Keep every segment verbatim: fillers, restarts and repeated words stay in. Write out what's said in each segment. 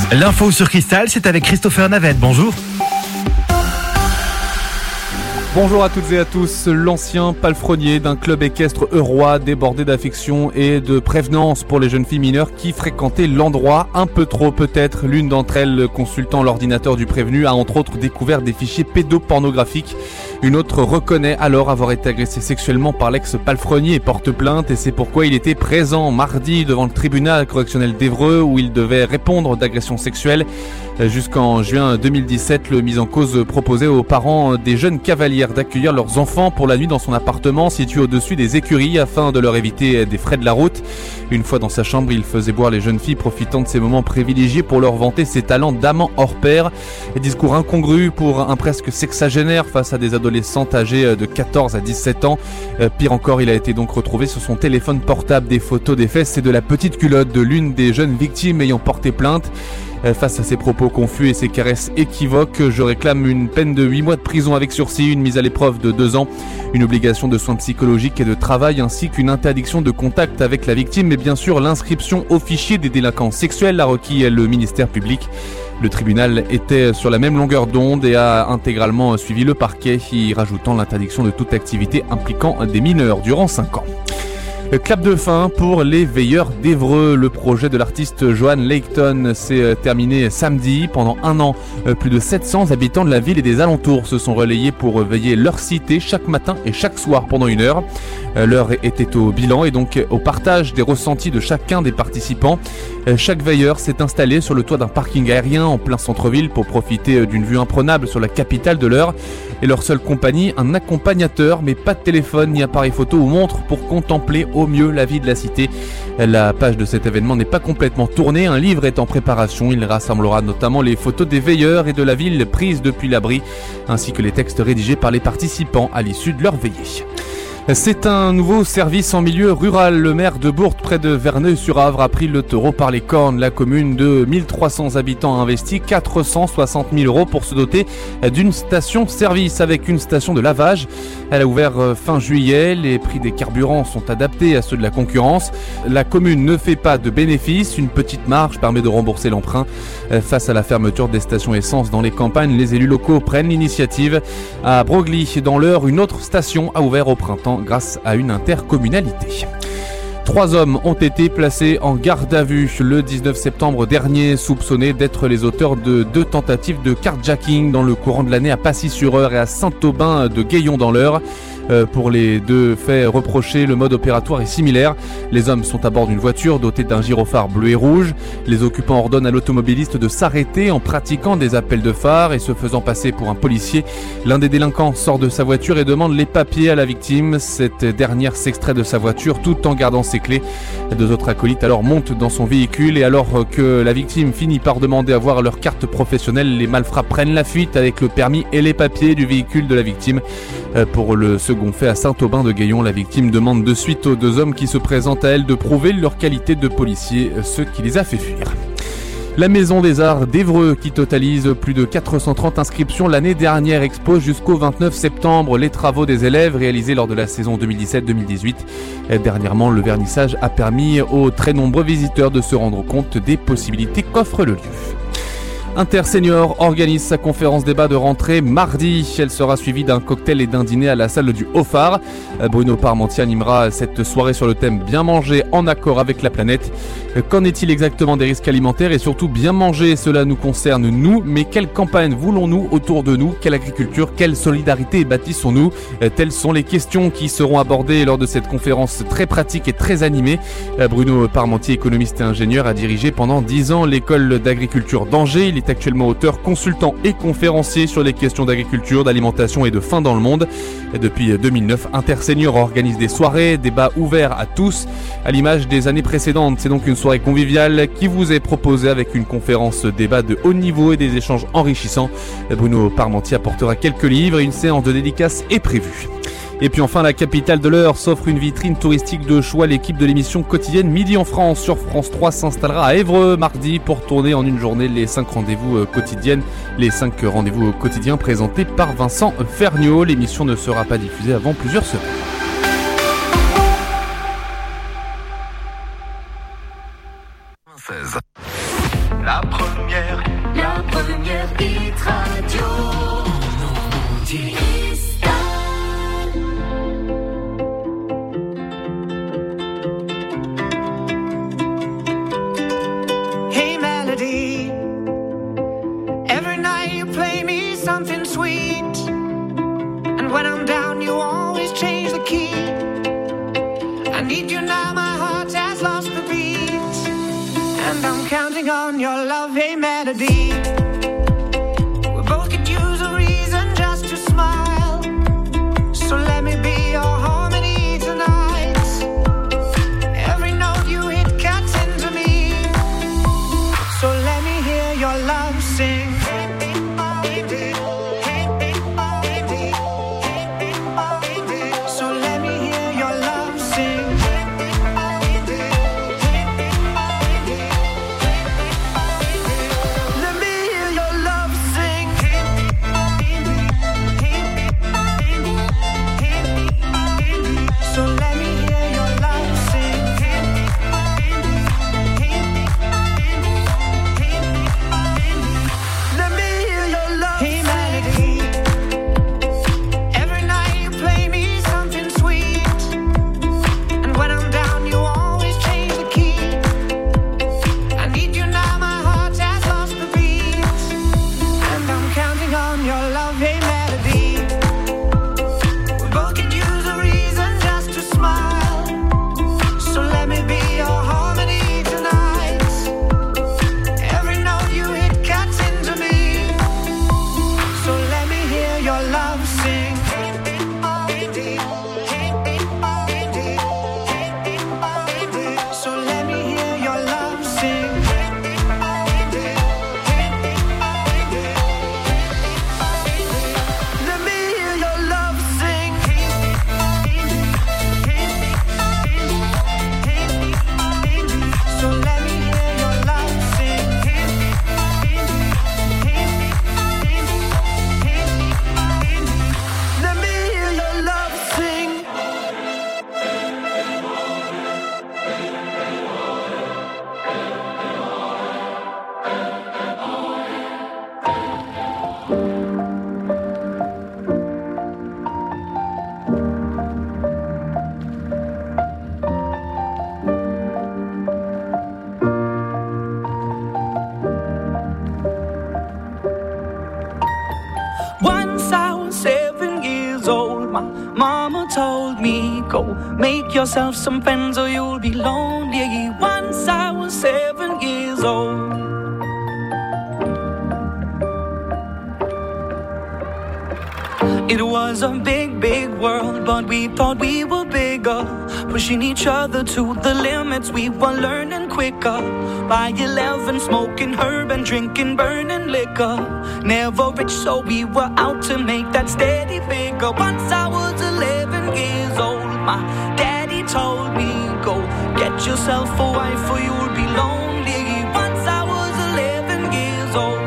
L'info sur Cristal, c'est avec Christopher Navette. Bonjour. Bonjour à toutes et à tous. L'ancien palefrenier d'un club équestre eurois débordé d'affection et de prévenance pour les jeunes filles mineures qui fréquentaient l'endroit, un peu trop peut-être. L'une d'entre elles, consultant l'ordinateur du prévenu, a entre autres découvert des fichiers pédopornographiques. Une autre reconnaît alors avoir été agressée sexuellement par l'ex-palefrenier et porte plainte, et c'est pourquoi il était présent mardi devant le tribunal correctionnel d'Évreux où il devait répondre d'agression sexuelle. Jusqu'en juin deux mille dix-sept, le mis en cause proposait aux parents des jeunes cavalières d'accueillir leurs enfants pour la nuit dans son appartement situé au-dessus des écuries afin de leur éviter des frais de la route. Une fois dans sa chambre, il faisait boire les jeunes filles, profitant de ces moments privilégiés pour leur vanter ses talents d'amant hors pair. Discours incongru pour un presque sexagénaire face à des adolescentes âgées de quatorze à dix-sept ans. Pire encore, il a été donc retrouvé sur son téléphone portable des photos des fesses et de la petite culotte de l'une des jeunes victimes ayant porté plainte. Face à ces propos confus et ces caresses équivoques, je réclame une peine de huit mois de prison avec sursis, une mise à l'épreuve de deux ans, une obligation de soins psychologiques et de travail ainsi qu'une interdiction de contact avec la victime et bien sûr l'inscription au fichier des délinquants sexuels, a requis le ministère public. Le tribunal était sur la même longueur d'onde et a intégralement suivi le parquet, y rajoutant l'interdiction de toute activité impliquant des mineurs durant cinq ans. Clap de fin pour les veilleurs d'Évreux. Le projet de l'artiste Johan Layton s'est terminé samedi. Pendant un an, plus de sept cents habitants de la ville et des alentours se sont relayés pour veiller leur cité chaque matin et chaque soir pendant une heure. L'heure était au bilan et donc au partage des ressentis de chacun des participants. Chaque veilleur s'est installé sur le toit d'un parking aérien en plein centre-ville pour profiter d'une vue imprenable sur la capitale de l'Eure. Et leur seule compagnie, un accompagnateur, mais pas de téléphone ni appareil photo ou montre pour contempler au mieux la vie de la cité. La page de cet événement n'est pas complètement tournée, un livre est en préparation. Il rassemblera notamment les photos des veilleurs et de la ville prises depuis l'abri, ainsi que les textes rédigés par les participants à l'issue de leur veillée. C'est un nouveau service en milieu rural. Le maire de Bourte, près de Verneuil-sur-Avre, a pris le taureau par les cornes. La commune de mille trois cents habitants a investi quatre cent soixante mille euros pour se doter d'une station-service avec une station de lavage. Elle a ouvert fin juillet. Les prix des carburants sont adaptés à ceux de la concurrence. La commune ne fait pas de bénéfices. Une petite marge permet de rembourser l'emprunt. Face à la fermeture des stations essence dans les campagnes, les élus locaux prennent l'initiative. À Broglie, dans l'Eure, une autre station a ouvert au printemps grâce à une intercommunalité. Trois hommes ont été placés en garde à vue le dix-neuf septembre dernier, soupçonnés d'être les auteurs de deux tentatives de carjacking dans le courant de l'année à Passy-sur-Eure et à Saint-Aubin de Gaillon dans l'Eure. Euh, pour les deux faits reprochés, le mode opératoire est similaire. Les hommes sont à bord d'une voiture dotée d'un gyrophare bleu et rouge. Les occupants ordonnent à l'automobiliste de s'arrêter en pratiquant des appels de phare et se faisant passer pour un policier. L'un des délinquants sort de sa voiture et demande les papiers à la victime. Cette dernière s'extrait de sa voiture tout en gardant ses clés. Deux autres acolytes alors montent dans son véhicule et alors que la victime finit par demander à voir leur carte professionnelle, les malfrats prennent la fuite avec le permis et les papiers du véhicule de la victime. Pour le second fait à Saint-Aubin de Gaillon, la victime demande de suite aux deux hommes qui se présentent à elle de prouver leur qualité de policier, ce qui les a fait fuir. La Maison des Arts d'Évreux, qui totalise plus de quatre cent trente inscriptions l'année dernière, expose jusqu'au vingt-neuf septembre les travaux des élèves réalisés lors de la saison deux mille dix-sept deux mille dix-huit. Dernièrement, le vernissage a permis aux très nombreux visiteurs de se rendre compte des possibilités qu'offre le lieu. Intersenior organise sa conférence débat de rentrée mardi. Elle sera suivie d'un cocktail et d'un dîner à la salle du Haut-Phare. Bruno Parmentier animera cette soirée sur le thème bien manger en accord avec la planète. Qu'en est-il exactement des risques alimentaires et surtout bien manger? Cela nous concerne nous, mais quelle campagne voulons-nous autour de nous? Quelle agriculture? Quelle solidarité bâtissons-nous? Telles sont les questions qui seront abordées lors de cette conférence très pratique et très animée. Bruno Parmentier, économiste et ingénieur, a dirigé pendant dix ans l'école d'agriculture d'Angers. Il est actuellement auteur, consultant et conférencier sur les questions d'agriculture, d'alimentation et de faim dans le monde. Et depuis deux mille neuf, Intersenior organise des soirées, débats ouverts à tous. À l'image des années précédentes, c'est donc une soirée conviviale qui vous est proposée avec une conférence débat de haut niveau et des échanges enrichissants. Bruno Parmentier apportera quelques livres et une séance de dédicaces est prévue. Et puis enfin, la capitale de l'Eure s'offre une vitrine touristique de choix. L'équipe de l'émission quotidienne Midi en France sur France trois s'installera à Évreux mardi pour tourner en une journée les cinq rendez-vous quotidiennes, les cinq rendez-vous quotidiens présentés par Vincent Ferniaud. L'émission ne sera pas diffusée avant plusieurs semaines. La première counting on your love, hey melody. We both could use a reason just to smile. So let me be your harmony tonight. Every note you hit cuts into me. So let me hear your love sing. Make yourself some friends or you'll be lonely. Once I was seven years old. It was a big, big world, but we thought we were bigger. Pushing each other to the limits, we were learning quicker. By eleven, smoking herb and drinking burning liquor. Never rich, so we were out to make that steady figure. Once I was eleven years old, my daddy told me, go get yourself a wife or you'll be lonely. Once I was eleven years old.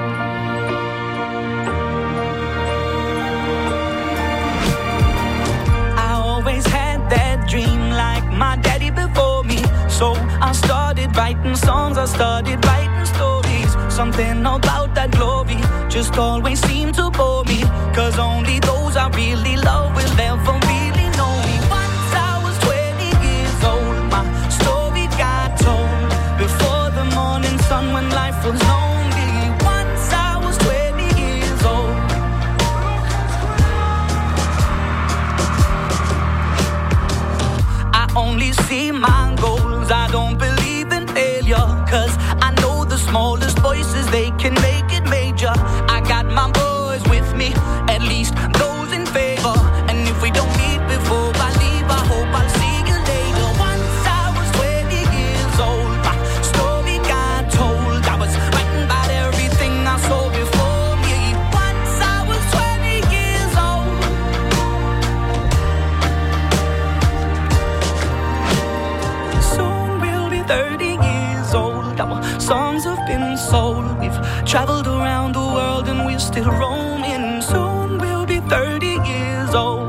I always had that dream like my daddy before me. So I started writing songs, I started writing stories. Something about that glory just always seemed to bore me. Cause only those I really love will ever really know me. Once I was twenty years old, my story got told. Before the morning sun when life was lonely. Once I was twenty years old. I only see my goals, I don't believe in failure. Cause I know the smallest voices, they can make it major. I got my boys with me, at least those in favor. And if we don't meet before I leave, I hope I'll see you later. Once I was twenty years old, my story got told. I was writing about everything I saw before me. Once I was twenty years old. Soon we'll be thirty years old. Our songs have been sold. We've traveled around the world and we're still roaming. Soon we'll be thirty years old.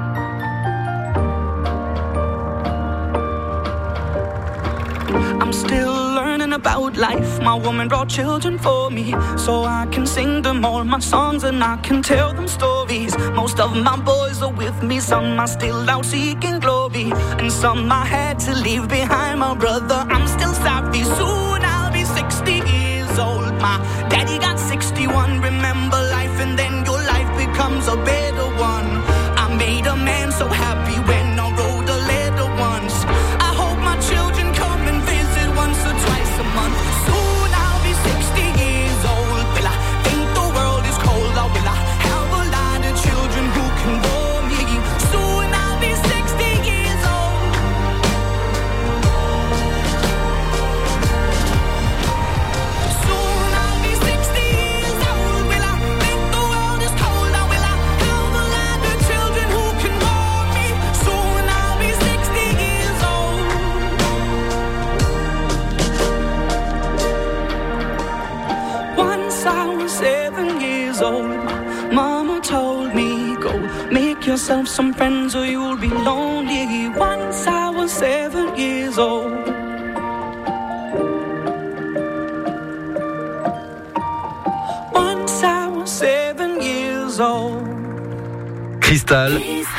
I'm still learning about life. My woman brought children for me, so I can sing them all my songs and I can tell them stories. Most of my boys are with me, some are still out seeking glory, and some I had to leave behind. My brother, I'm still sorry. Soon I'll be sixty years old. My daddy got sixty-one. Remember life and then your life becomes a better one. I made a man so happy when I wrote a letter once. I hope my children come and visit once or twice a month. Soon I'll yourself some friends or you'll be lonely. Once I was seven years old. Once I was seven years old. Cristal.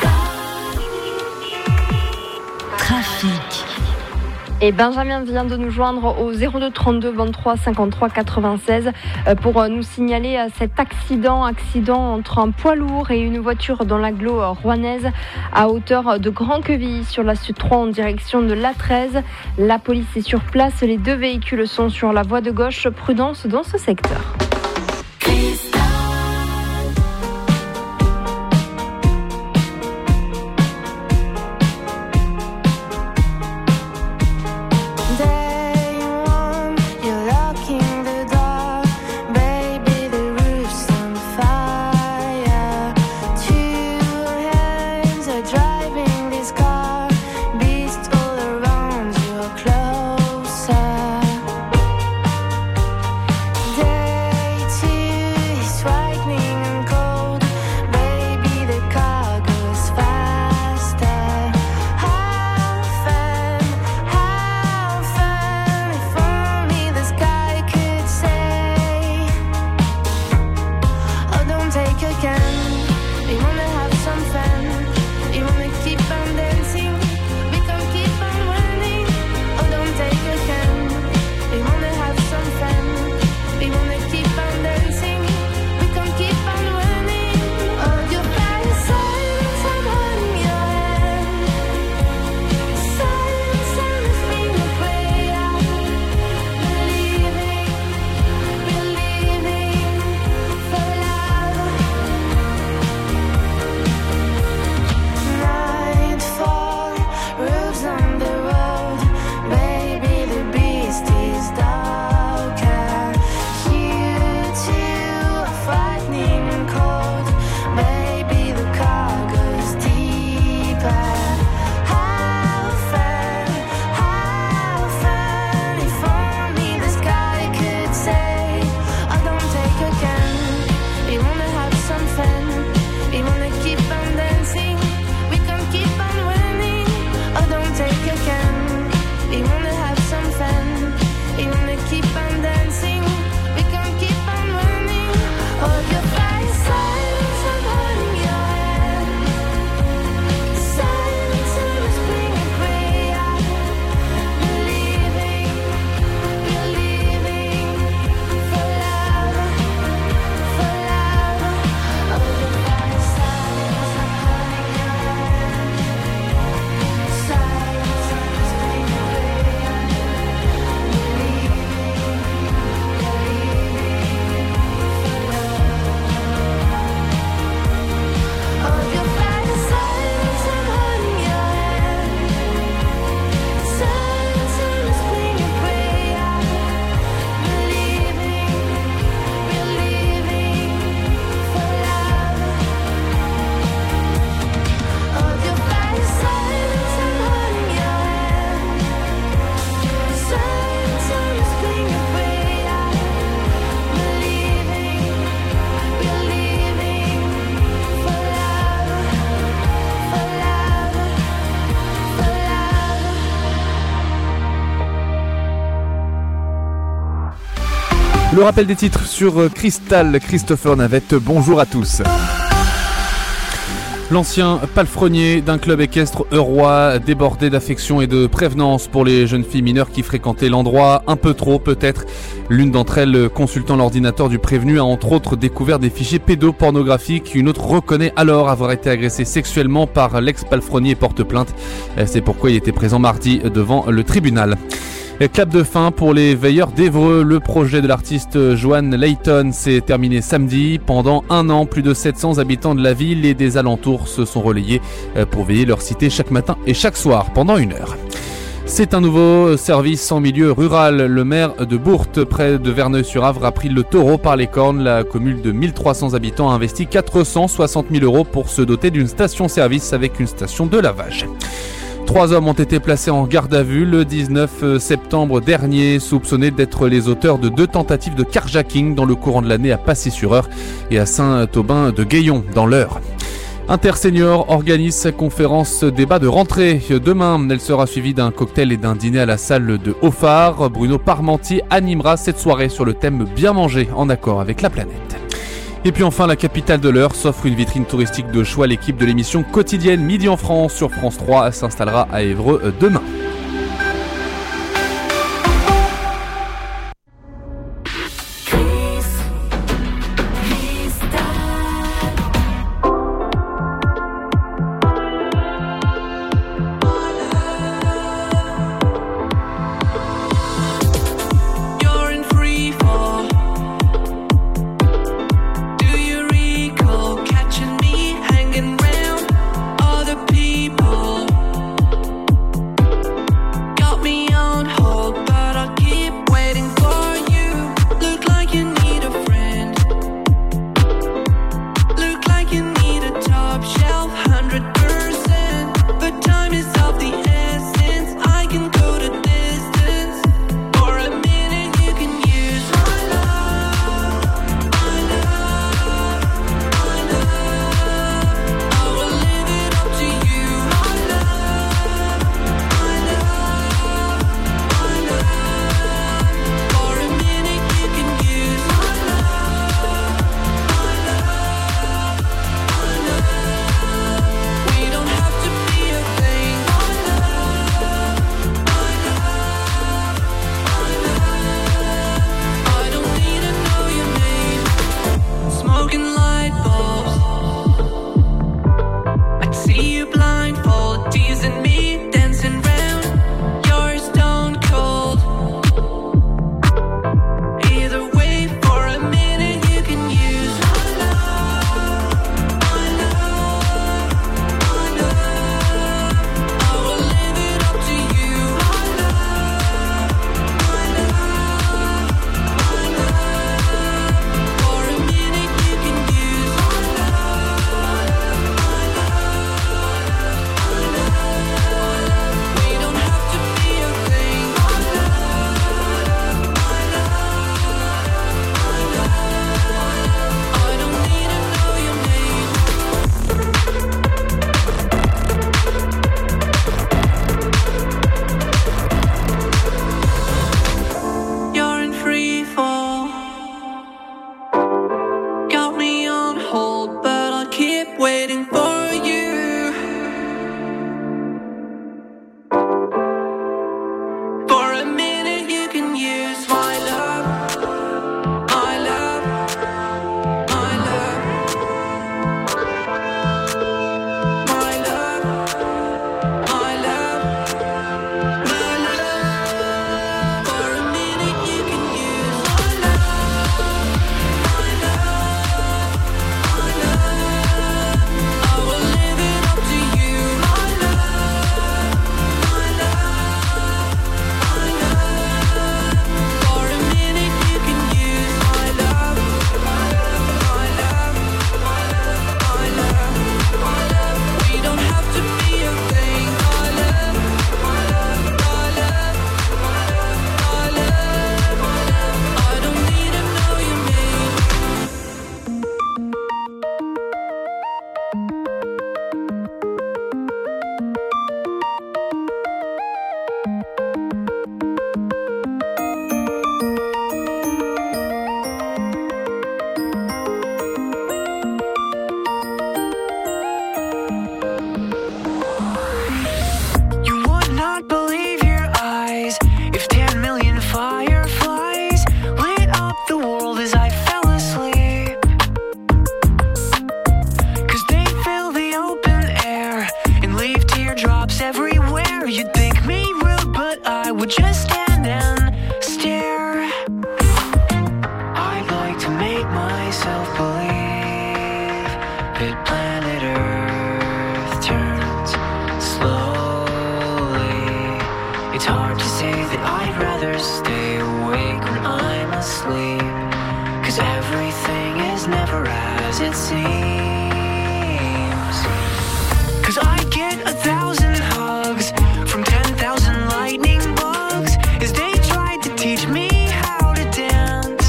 Trafic. Et Benjamin vient de nous joindre au zéro deux trente-deux vingt-trois cinquante-trois quatre-vingt-seize pour nous signaler cet accident, accident entre un poids lourd et une voiture dans l'agglo rouennaise à hauteur de Grand-Quevilly sur la Sud trois en direction de l'A treize. La police est sur place, les deux véhicules sont sur la voie de gauche. Prudence dans ce secteur. Le rappel des titres sur Cristal, Christopher Navette, bonjour à tous. L'ancien palefrenier d'un club équestre eurrois, débordé d'affection et de prévenance pour les jeunes filles mineures qui fréquentaient l'endroit, un peu trop peut-être. L'une d'entre elles, consultant l'ordinateur du prévenu, a entre autres découvert des fichiers pédopornographiques. Une autre reconnaît alors avoir été agressée sexuellement par l'ex-palefrenier et porte plainte. C'est pourquoi il était présent mardi devant le tribunal. Clap de fin pour les veilleurs d'Évreux. Le projet de l'artiste Joanne Layton s'est terminé samedi. Pendant un an, plus de sept cents habitants de la ville et des alentours se sont relayés pour veiller leur cité chaque matin et chaque soir pendant une heure. C'est un nouveau service en milieu rural. Le maire de Bourte, près de Verneuil-sur-Avre, a pris le taureau par les cornes. La commune de mille trois cents habitants a investi quatre cent soixante mille euros pour se doter d'une station-service avec une station de lavage. Trois hommes ont été placés en garde à vue le dix-neuf septembre dernier, soupçonnés d'être les auteurs de deux tentatives de carjacking dans le courant de l'année à Passy-sur-Eure et à Saint-Aubin de Gaillon dans l'Eure. Inter Senior organise sa conférence débat de rentrée. Demain, elle sera suivie d'un cocktail et d'un dîner à la salle de Haut-Phare. Bruno Parmentier animera cette soirée sur le thème bien manger en accord avec la planète. Et puis enfin, la capitale de l'heure s'offre une vitrine touristique de choix. L'équipe de l'émission quotidienne Midi en France sur France trois s'installera à Évreux demain.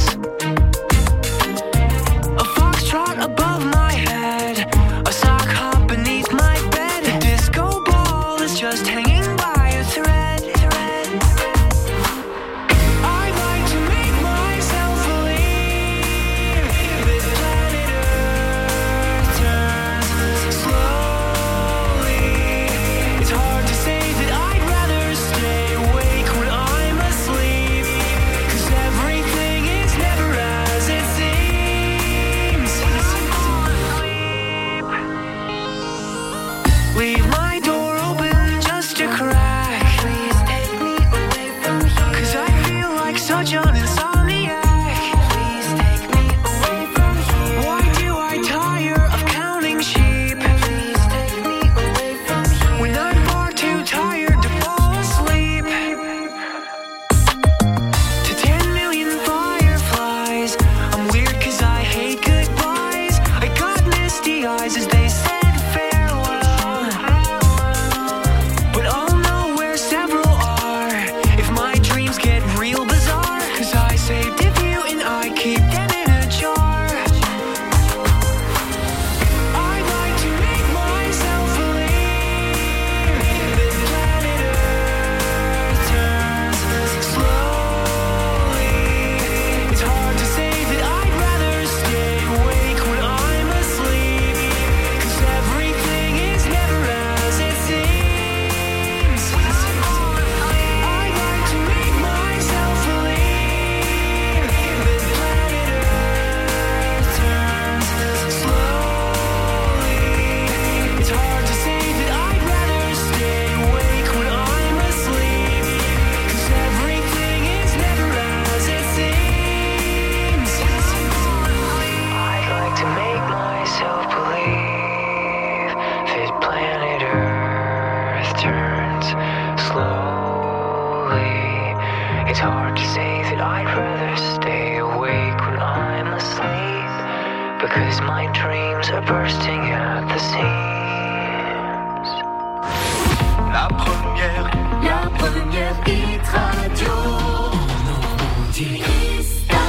Above my head, a sock hop just hanging by a thread. I'd like to make myself believe that planet Earth turns slowly. It's hard to say that I'd rather stay awake when I'm asleep, 'cause everything is never as it seems. Leave my door open just a crack. Please take me away from here, 'cause I feel like such an insomniac. Please take me away from here. Why do I tire of counting sheep? Please take me away from here, when I'm far too tired to fall asleep. To ten million fireflies, I'm weird 'cause I hate goodbyes. I got misty eyes as they said farewell, but I'll know where several are if my dreams get real bizarre, 'cause I saved a few and I keep them in a jar. I'd like to make myself believe that planet Earth turns slowly. It's hard to say that I'd rather stay awake when I'm asleep, 'cause everything is never as it seems. I'd like to make myself believe that planet Earth turns slowly. It's hard to say that I'd rather stay awake when I'm asleep, 'cause everything is never as it seems. I'd like to make myself believe that planet Earth turns slowly. It's hard to say that I'd rather stay awake when I'm asleep, because my dreams are bursting at the seams. La première, La première hit radio. Cristal.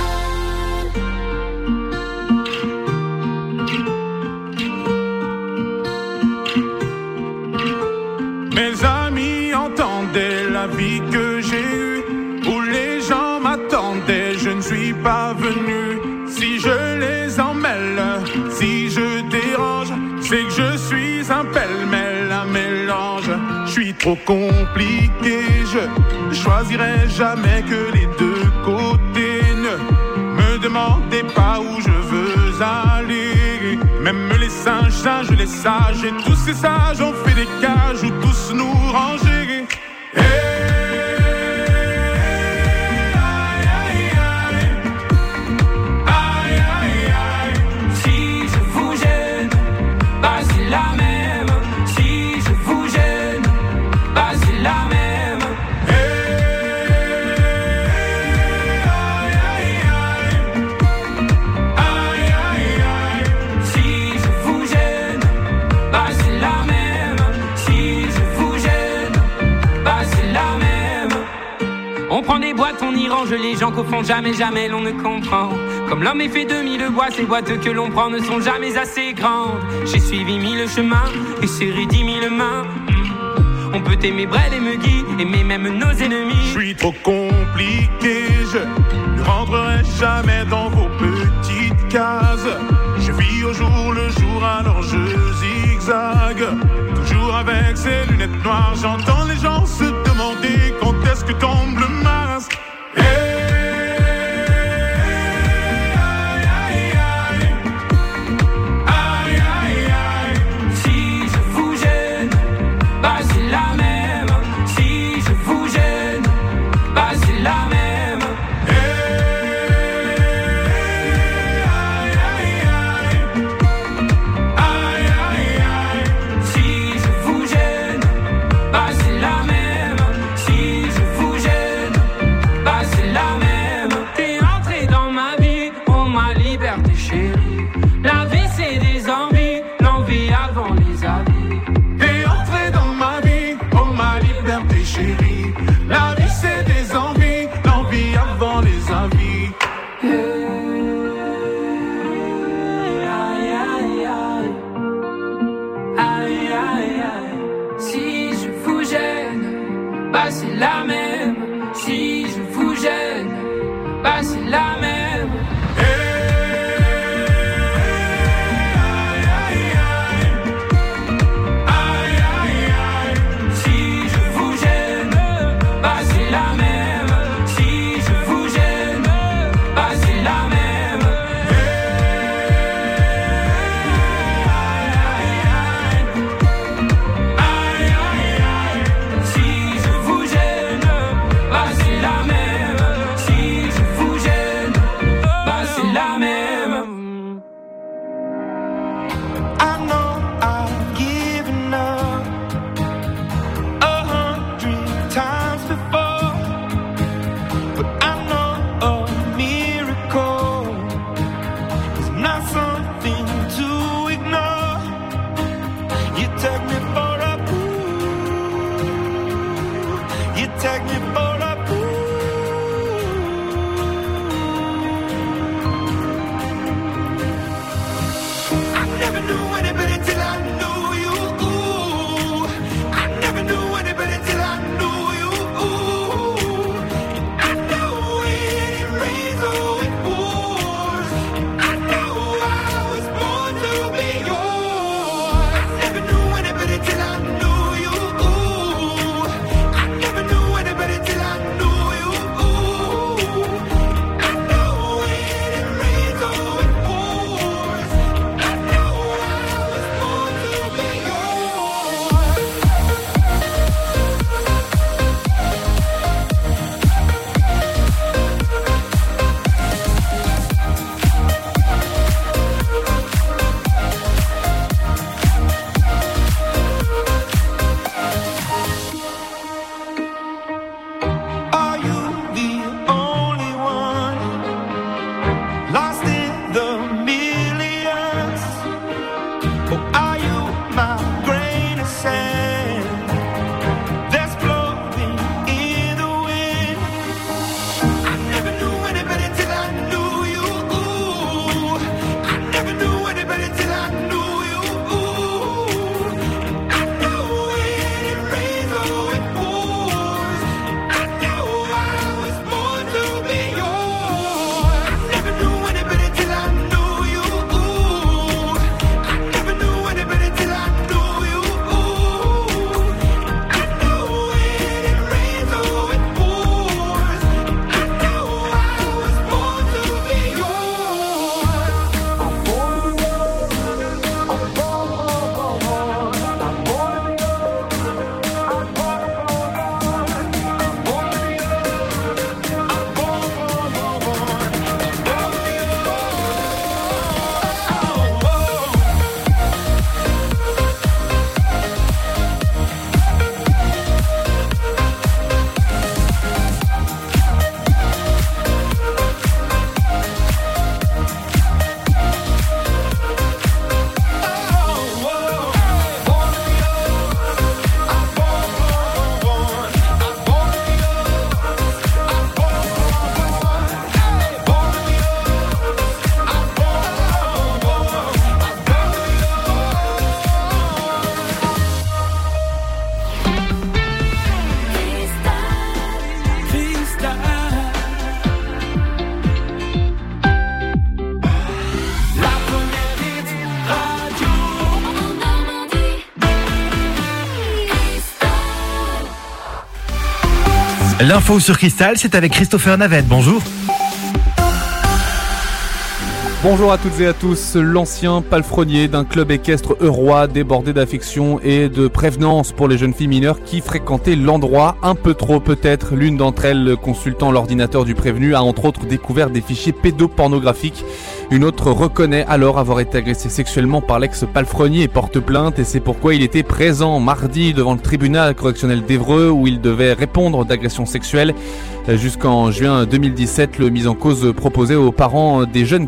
Mes amis entendaient la vie que j'ai eue, où les gens m'attendaient, je ne suis pas venu. Si je les emmêle, si je dérange, c'est que je suis un pêle-mêle, un mélange. Je suis trop compliqué, je choisirai jamais que les deux côtés. Ne me demandez pas où je veux aller. Même les singes, singes, les sages, et tous ces sages ont fait des cages où tous nous ranger. Hey, aïe, aïe, aïe. Aïe, aïe, aïe. Si je vous gêne, bah c'est la même. Si je vous gêne, bah c'est la même. Aïe, aïe, aïe. Aïe, aïe, aïe. Si je vous gêne, bah c'est la même. Si je vous gêne, bah c'est la même. On prend des boîtes, on y range les gens qu'au fond jamais, jamais l'on ne comprend. Comme l'homme est fait de mille bois, ces boîtes que l'on prend ne sont jamais assez grandes. J'ai suivi mille chemins et serré dix mille mains. On peut aimer Brel et Megui, aimer même nos ennemis. Je suis trop compliqué, je ne rentrerai jamais dans vos petites cases. Je vis au jour le jour, alors je zigzague. Toujours avec ces lunettes noires, j'entends les gens se demander quand est-ce que tombe le masque. Hey, aïe, aïe, aïe. Aïe, aïe, aïe. Si je vous gêne, bah c'est la même. Si je vous gêne, bah c'est la même. Aïe, aïe, aïe. Aïe, aïe, aïe. Si je vous gêne, bah c'est la même. c'est la même. Si je vous gêne, bah c'est la même. L'info sur Cristal, c'est avec Christopher Navette. Bonjour. Bonjour à toutes et à tous. L'ancien palefrenier d'un club équestre eurois débordé d'affection et de prévenance pour les jeunes filles mineures qui fréquentaient l'endroit un peu trop peut-être. L'une d'entre elles, consultant l'ordinateur du prévenu, a entre autres découvert des fichiers pédopornographiques. Une autre reconnaît alors avoir été agressée sexuellement par l'ex-palefrenier et porte plainte, et c'est pourquoi il était présent mardi devant le tribunal correctionnel d'Évreux où il devait répondre d'agression sexuelle. Jusqu'en juin deux mille dix-sept, le mis en cause proposait aux parents des jeunes cavaliers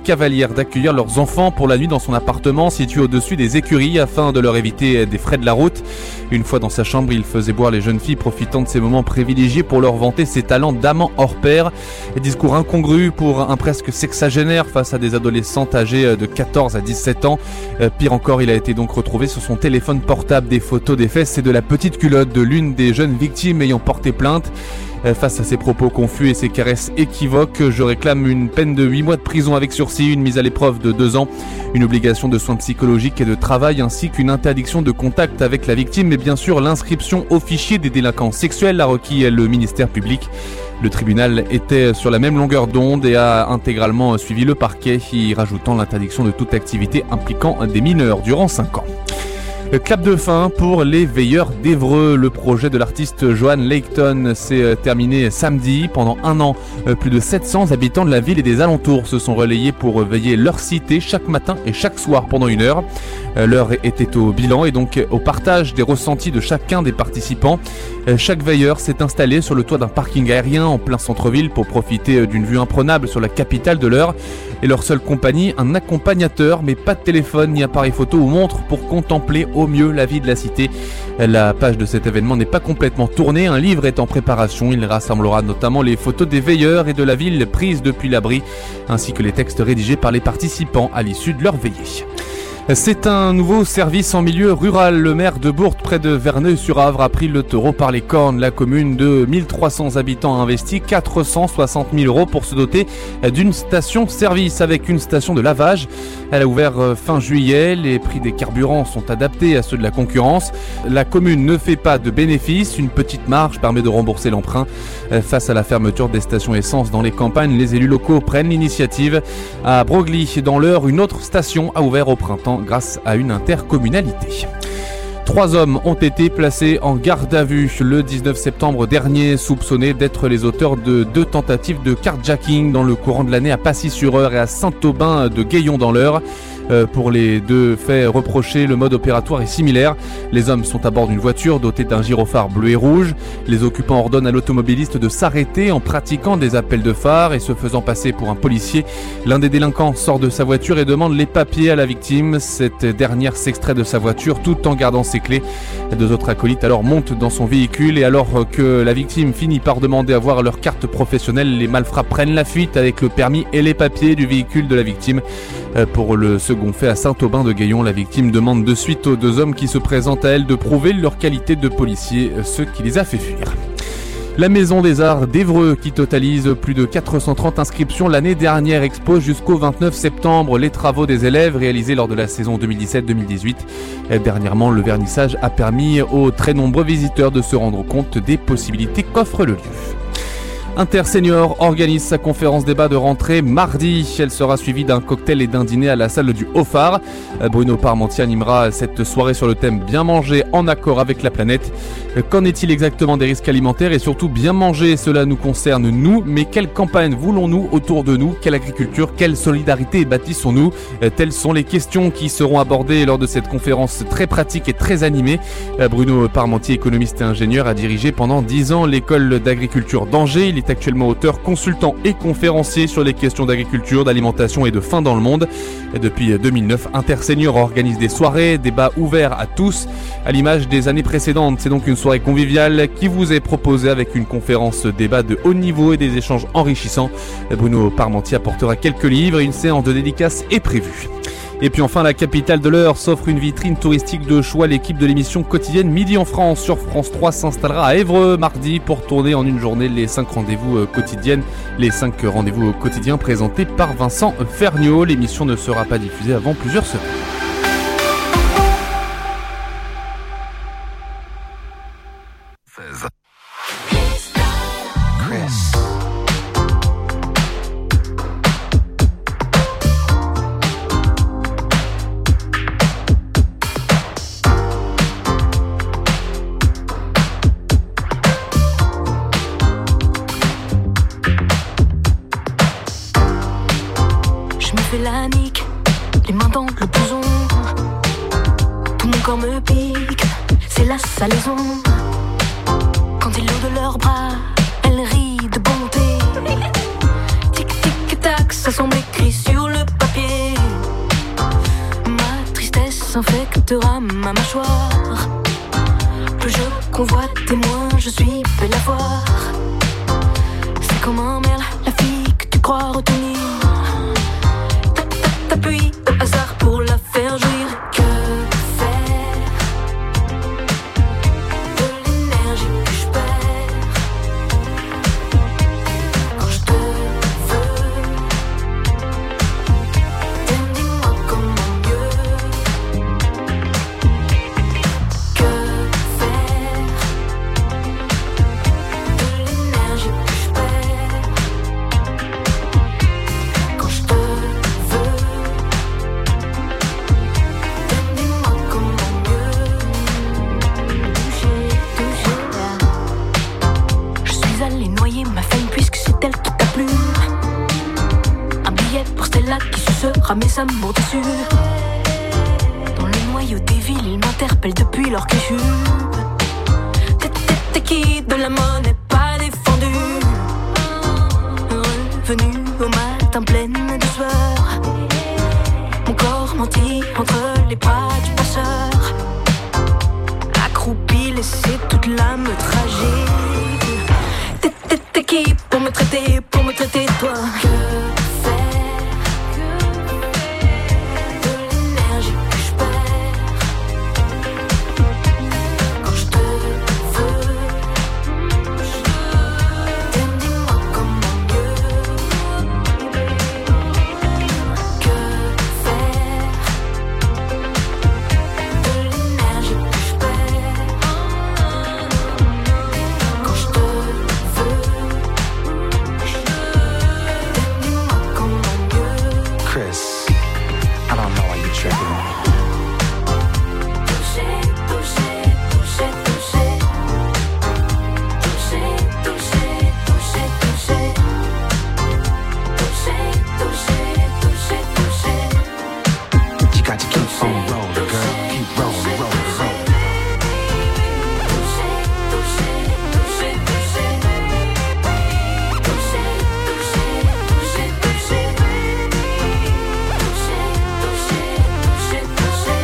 hier d'accueillir leurs enfants pour la nuit dans son appartement situé au-dessus des écuries afin de leur éviter des frais de la route. Une fois dans sa chambre, il faisait boire les jeunes filles profitant de ces moments privilégiés pour leur vanter ses talents d'amant hors pair. Discours incongru pour un presque sexagénaire face à des adolescentes âgées de quatorze à dix-sept ans. Pire encore, il a été donc retrouvé sur son téléphone portable des photos des fesses et de la petite culotte de l'une des jeunes victimes ayant porté plainte. Face à ces propos confus et ces caresses équivoques, je réclame une peine de huit mois de prison avec sursis, une mise à l'épreuve de deux ans, une obligation de soins psychologiques et de travail ainsi qu'une interdiction de contact avec la victime et bien sûr l'inscription au fichier des délinquants sexuels a requis le ministère public. Le tribunal était sur la même longueur d'onde et a intégralement suivi le parquet, y rajoutant l'interdiction de toute activité impliquant des mineurs durant cinq ans. Clap de fin pour les Veilleurs d'Évreux. Le projet de l'artiste Johan Layton s'est terminé samedi. Pendant un an, plus de sept cents habitants de la ville et des alentours se sont relayés pour veiller leur cité chaque matin et chaque soir pendant une heure. L'heure était au bilan et donc au partage des ressentis de chacun des participants. Chaque veilleur s'est installé sur le toit d'un parking aérien en plein centre-ville pour profiter d'une vue imprenable sur la capitale de l'Eure. Et leur seule compagnie, un accompagnateur, mais pas de téléphone ni appareil photo ou montre pour contempler au mieux la vie de la cité. La page de cet événement n'est pas complètement tournée, un livre est en préparation. Il rassemblera notamment les photos des veilleurs et de la ville prises depuis l'abri, ainsi que les textes rédigés par les participants à l'issue de leur veillée. C'est un nouveau service en milieu rural. Le maire de Bourte, près de Verneuil-sur-Avre, a pris le taureau par les cornes. La commune de mille trois cents habitants a investi quatre cent soixante mille euros pour se doter d'une station-service avec une station de lavage. Elle a ouvert fin juillet. Les prix des carburants sont adaptés à ceux de la concurrence. La commune ne fait pas de bénéfices. Une petite marge permet de rembourser l'emprunt. Face à la fermeture des stations essence dans les campagnes, les élus locaux prennent l'initiative. À Broglie, dans l'Eure, une autre station a ouvert au printemps grâce à une intercommunalité. Trois hommes ont été placés en garde à vue le dix-neuf septembre dernier, soupçonnés d'être les auteurs de deux tentatives de carjacking dans le courant de l'année à Passy-sur-Eure et à Saint-Aubin de Gaillon dans l'Eure. Euh, pour les deux faits reprochés, le mode opératoire est similaire. Les hommes sont à bord d'une voiture dotée d'un gyrophare bleu et rouge. Les occupants ordonnent à l'automobiliste de s'arrêter en pratiquant des appels de phare et se faisant passer pour un policier. L'un des délinquants sort de sa voiture et demande les papiers à la victime. Cette dernière s'extrait de sa voiture tout en gardant ses clés. Deux autres acolytes alors montent dans son véhicule et alors que la victime finit par demander à voir leur carte professionnelle, les malfrats prennent la fuite avec le permis et les papiers du véhicule de la victime. Pour le second fait à Saint-Aubin de Gaillon, la victime demande de suite aux deux hommes qui se présentent à elle de prouver leur qualité de policier, ce qui les a fait fuir. La Maison des Arts d'Évreux, qui totalise plus de quatre cent trente inscriptions l'année dernière, expose jusqu'au vingt-neuf septembre les travaux des élèves réalisés lors de la saison deux mille dix-sept deux mille dix-huit. Dernièrement, le vernissage a permis aux très nombreux visiteurs de se rendre compte des possibilités qu'offre le lieu. Intersenior organise sa conférence débat de rentrée mardi. Elle sera suivie d'un cocktail et d'un dîner à la salle du Haut-Phare. Bruno Parmentier animera cette soirée sur le thème « Bien manger en accord avec la planète ». Qu'en est-il exactement des risques alimentaires et surtout bien manger, cela nous concerne nous, mais quelle campagne voulons-nous autour de nous? Quelle agriculture, quelle solidarité bâtissons-nous? Telles sont les questions qui seront abordées lors de cette conférence très pratique et très animée. Bruno Parmentier, économiste et ingénieur, a dirigé pendant dix ans l'école d'agriculture d'Angers. Il est actuellement auteur, consultant et conférencier sur les questions d'agriculture, d'alimentation et de faim dans le monde. Depuis deux mille neuf, Intersenior organise des soirées, débats ouverts à tous, à l'image des années précédentes. C'est donc une soirée conviviale qui vous est proposée avec une conférence débat de haut niveau et des échanges enrichissants. Bruno Parmentier apportera quelques livres et une séance de dédicaces est prévue. Et puis enfin, la capitale de l'Eure s'offre une vitrine touristique de choix. L'équipe de l'émission quotidienne Midi en France sur France trois s'installera à Évreux mardi pour tourner en une journée les cinq rendez-vous quotidiennes. Les cinq rendez-vous quotidiens présentés par Vincent Ferniaud. L'émission ne sera pas diffusée avant plusieurs semaines. La nique, les mains dans le blouson, tout mon corps me pique, c'est la salaison. Quand ils l'ont de leurs bras, elle rit de bonté. Tic tic tac, ça semble écrit sur le papier. silence infectera ma mâchoire. Plus je convoite tes moins je suis belle à voir. C'est comme un merle, la fille que tu crois retenir. T'appuies au hasard pour la faire jouir. Que faire de l'énergie que je perds quand je te veux? Dis-moi comment mieux. Que faire de l'énergie que je perds quand je te veux? Dis-moi comment mieux. Toucher, toucher. Je suis allée noyer ma femme puisque c'est elle qui t'a plu. Un billet pour Stella qui sucera mes amours déçus. Dans le noyau des villes, ils m'interpellent depuis leur cachut. T'es, t'es, t'es qui de la monnaie pas défendue. Revenu au matin pleine de sueur. Mon corps menti entre les bras du passeur. Accroupi, laissé toute l'âme tragique. T'es, t'es, t'es qui pour me traiter, pour me traiter toi? Que faire de l'énergie que je perds quand je te veux? Dis-moi comment mieux. Que faire de l'énergie que je perds quand je te veux? Dis-moi comment mieux. Chris, I don't know why you tripping. Toucher, toucher, toucher, toucher. Toucher, toucher, toucher, toucher. Toucher, toucher, toucher, toucher. You got to keep on rolling, girl. Keep rolling, rolling, rolling. Toucher, toucher, toucher, toucher. Toucher, toucher, toucher, toucher. Toucher, toucher, toucher, toucher. Toucher, toucher,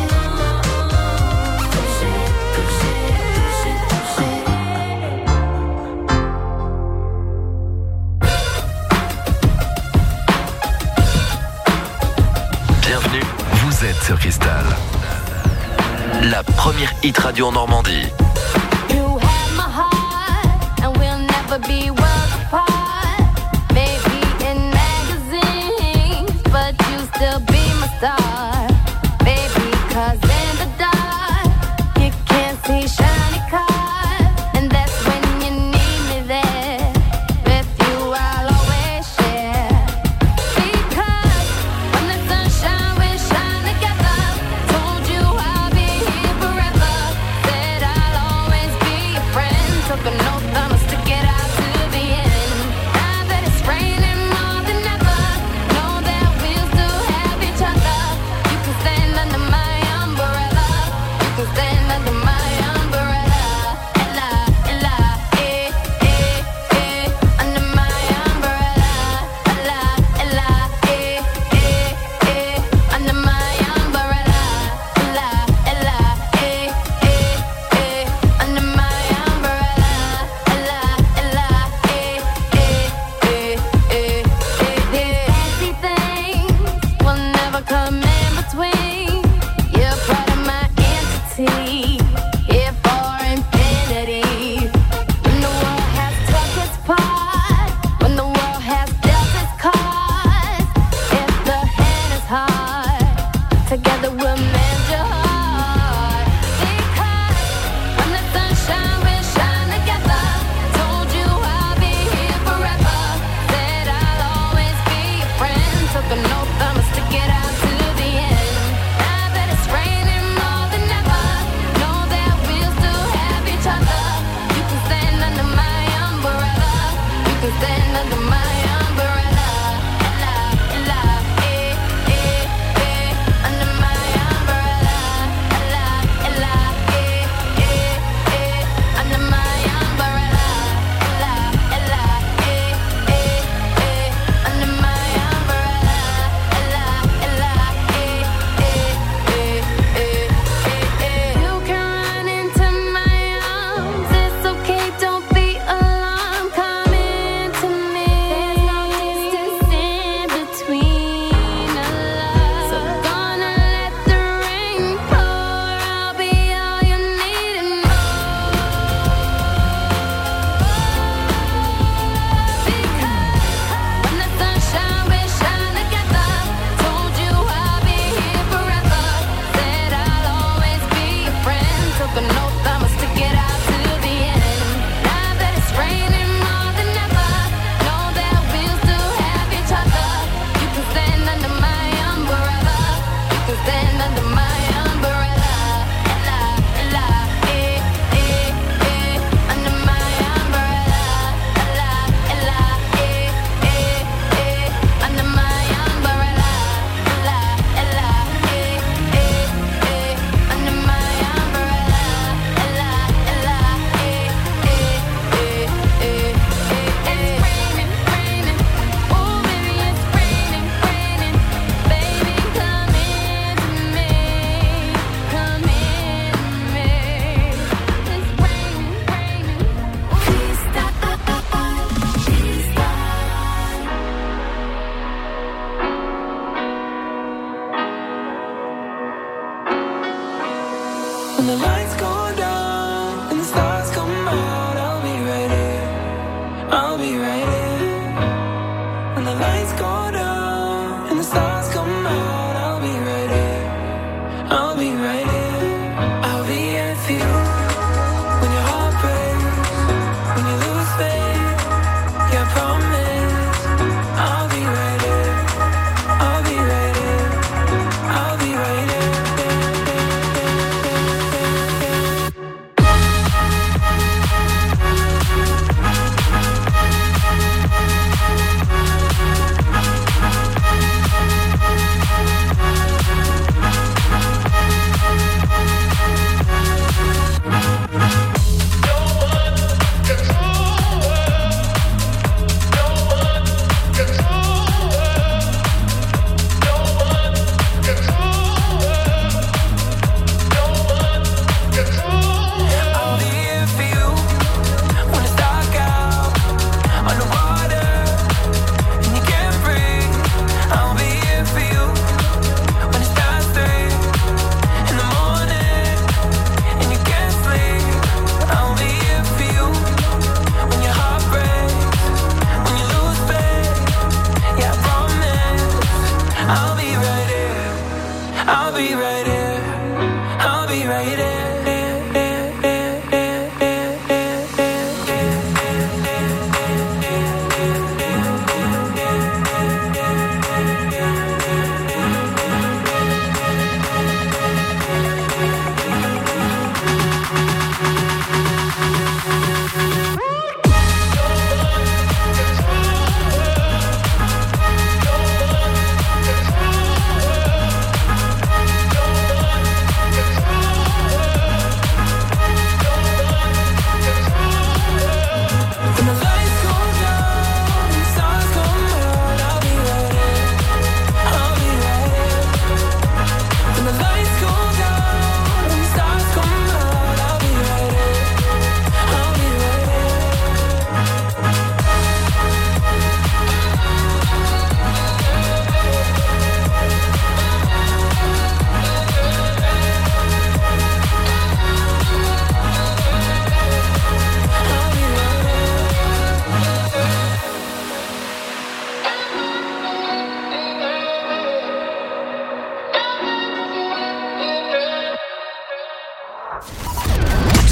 Bienvenue, vous êtes sur Cristal. La première hit radio en Normandie. You have my heart, and we'll never be worlds apart. Maybe in magazines, but you still be my star. Baby, 'cause in the dark, you can't see shiny cars. And that's when you need me there. With you, I'll always share. Because when the sun shines, we shine together. Told you I'll be here forever. Said I'll always be your friend. Took an oath, I'ma stick it out to the end. Now that it's raining more than ever, know that we'll still have each other. You can stand under my umbrella. You can stand under my umbrella. Ella, Ella, eh, eh, eh. Under my umbrella. Ella, Ella, eh, eh, eh. Under my umbrella. Ella, Ella, eh, eh, eh. Under my umbrella. Ella,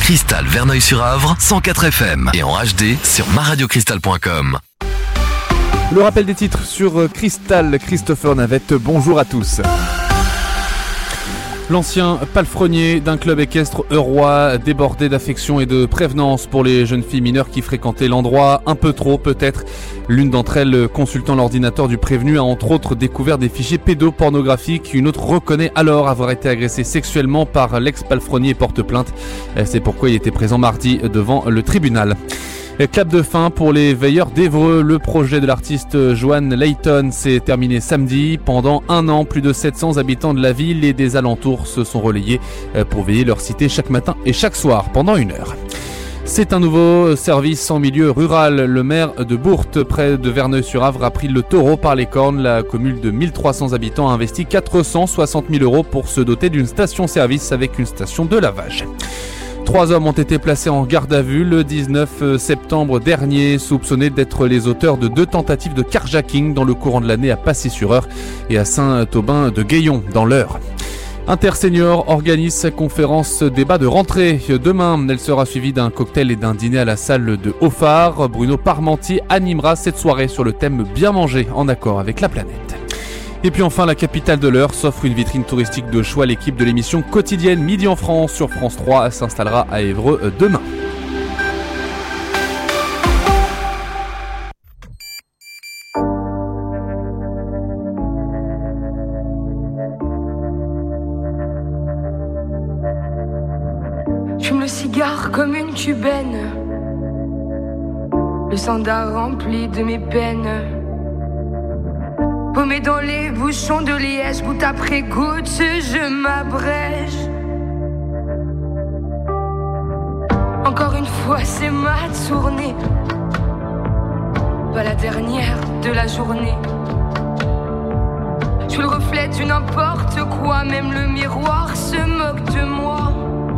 Cristal Verneuil-sur-Avre, cent quatre F M et en H D sur ma radio cristal point com. Le rappel des titres sur Cristal, Christopher Navette, bonjour à tous. L'ancien palefrenier d'un club équestre eurrois, débordé d'affection et de prévenance pour les jeunes filles mineures qui fréquentaient l'endroit, un peu trop peut-être. L'une d'entre elles, consultant l'ordinateur du prévenu, a entre autres découvert des fichiers pédopornographiques. Une autre reconnaît alors avoir été agressée sexuellement par l'ex-palefrenier et porte plainte. C'est pourquoi il était présent mardi devant le tribunal. Clap de fin pour les veilleurs d'Évreux. Le projet de l'artiste Joanne Layton s'est terminé samedi. Pendant un an, plus de sept cents habitants de la ville et des alentours se sont relayés pour veiller leur cité chaque matin et chaque soir pendant une heure. C'est un nouveau service en milieu rural. Le maire de Bourte, près de Verneuil-sur-Avre, a pris le taureau par les cornes. La commune de mille trois cents habitants a investi quatre cent soixante mille euros pour se doter d'une station-service avec une station de lavage. Trois hommes ont été placés en garde à vue le dix-neuf septembre dernier, soupçonnés d'être les auteurs de deux tentatives de carjacking dans le courant de l'année à Passy-sur-Eure et à Saint-Aubin de Gaillon dans l'Eure. Intersenior organise sa conférence débat de rentrée. Demain, elle sera suivie d'un cocktail et d'un dîner à la salle de Haut-Phare. Bruno Parmentier animera cette soirée sur le thème bien manger en accord avec la planète. Et puis enfin, la capitale de l'Eure s'offre une vitrine touristique de choix. L'équipe de l'émission quotidienne Midi en France sur France trois s'installera à Évreux demain. J'fume le cigare comme une cubaine, le sandar rempli de mes peines. Paumé dans les bouchons de liège, goutte après goutte, je m'abrège. Encore une fois, c'est ma tournée, pas la dernière de la journée. Je suis le reflet du n'importe quoi, même le miroir se moque de moi.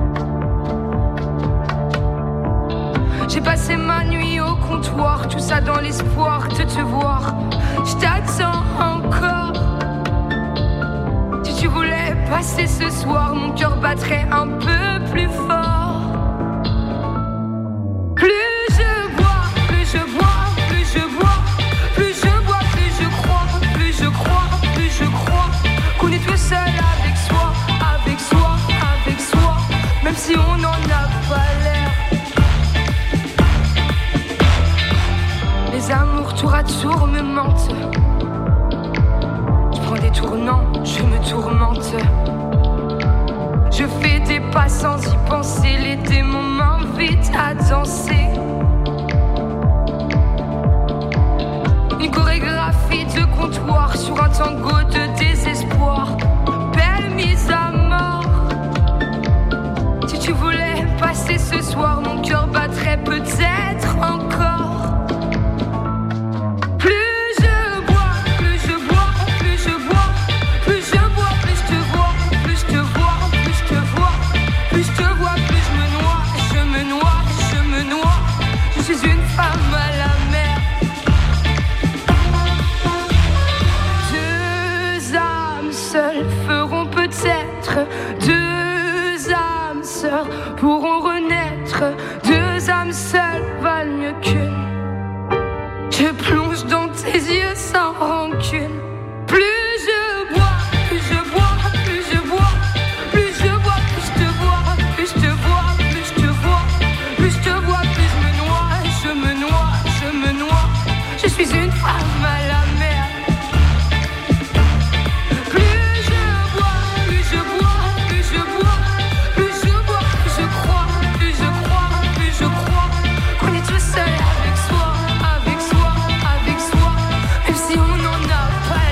J'ai passé ma nuit au comptoir, tout ça dans l'espoir de te voir. Je t'attends encore. Si tu voulais passer ce soir, mon cœur battrait un peu plus fort. Plus je bois, plus je bois, plus je bois, plus je bois, plus je crois, plus je crois, plus je crois qu'on est tout seul avec soi, avec soi, avec soi, même si on n'en a pas l'air. Les amours tour à tour me mentent. Je prends des tournants, je me tourmente. Je fais des pas sans y penser. Les démons m'invitent à danser. Une chorégraphie de comptoir sur un tango de désespoir. Belle mise à mort. Si tu voulais passer ce soir, mon cœur battrait peut-être encore. Deux âmes sœurs pourront renaître. Deux âmes seules valent mieux qu'une. Je plonge dans tes yeux sans rancune. Plus je bois, plus je bois, plus je bois, plus je bois, plus je te vois, plus je te vois, plus je te vois, plus je te vois, plus je me noie, je me noie, je me noie. Je suis une femme à la mer. Seul avec soi, avec soi, avec soi, même si on n'en a pas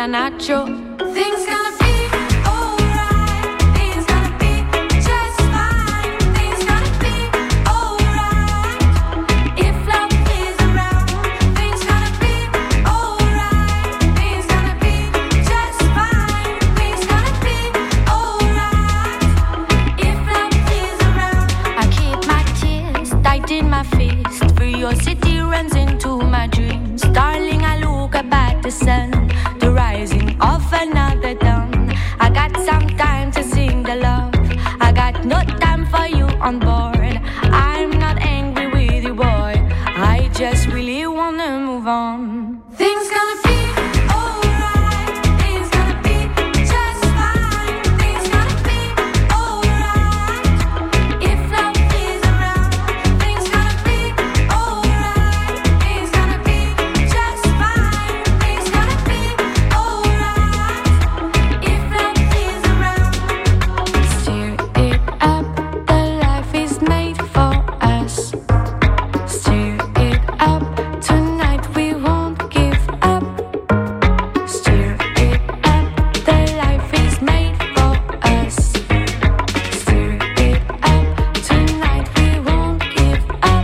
are not true. Things gonna be alright. Things gonna be just fine. Things gonna be alright. If love is around, things gonna be alright. Things gonna be just fine. Things gonna be alright. If love is around, I keep my tears tight in my fist. Curiosity runs into my dreams. Darling, I look up at the sun, the rising of another dawn. I got some time to sing the love. I got no time for you on board. I'm not angry with you, boy. I just really wanna move on. Things gonna be alright. Things gonna be just fine. Things gonna be alright. If love is around, things gonna be alright. Things gonna be just fine. Things gonna be alright. If love is around, steer it up. The life is made for us. Steer it up. Tonight we won't give up. Steer it up. The life is made for us. Steer it up. Tonight we won't give up.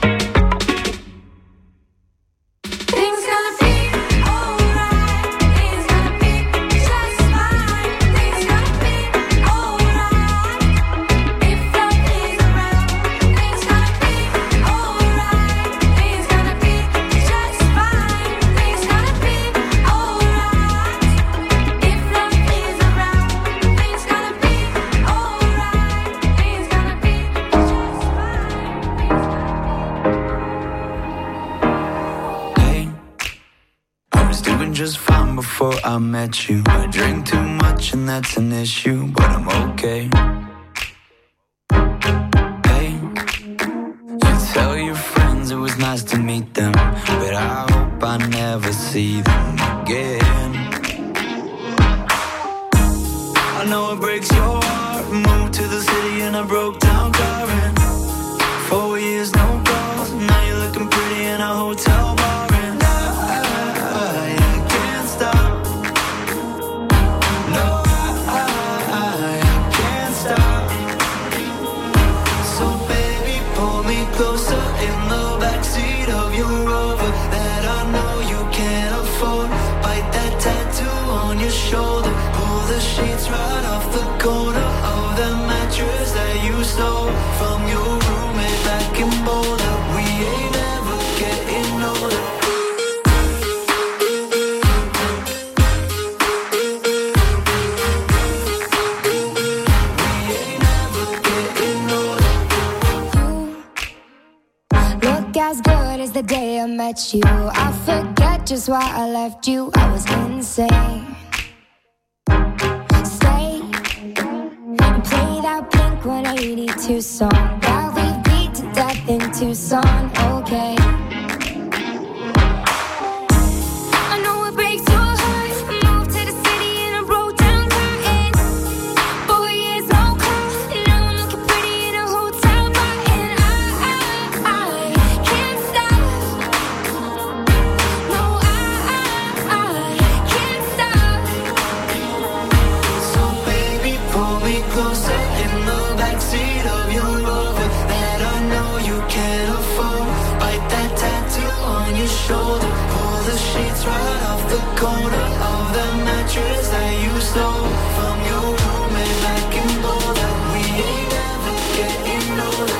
Things gonna be alright. Things gonna be just fine. Things gonna be alright. If love is around, things gonna be alright. Things gonna be just fine. Things gonna be alright. If love is around, things gonna be alright. Things gonna be Hey, I was doing just fine before I met you. I drink too much and that's an issue, but I'm okay. Hey, you tell your friends it was nice to meet them, but I hope I never see them again. I know it breaks your heart. Moved to the city and I broke down crying. Four years, no calls. Now you're looking pretty in a hotel bar. And I, I can't stop. No, I, I can't stop. So baby, pull me closer in the backseat of your Rover that I know you can't afford. Bite that tattoo on your shoulder. Pull the sheets right off the corner of the mattress that you stole from your roommate back in Boulder. We ain't ever getting older. We ain't ever getting older. look as good as the day I met you. I forget just why I left you. I was insane. Stay and play that Blink one eighty-two song that we beat to death in Tucson. Okay. I know it breaks your heart. Moved to the city and I broke down crying. Four years, no call. Now I'm looking pretty in a hotel bar. And I, I, I can't stop. No, I, I, I can't stop. So baby, pull me closer in the backseat of your Rover that I know you can't afford. Bite that tattoo on your shoulder. Pull the sheets right off the corner of the mattress that you stole from your roommate back in Boulder. We ain't ever getting older.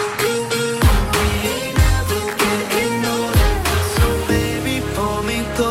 We ain't ever getting older. So baby, pull me closer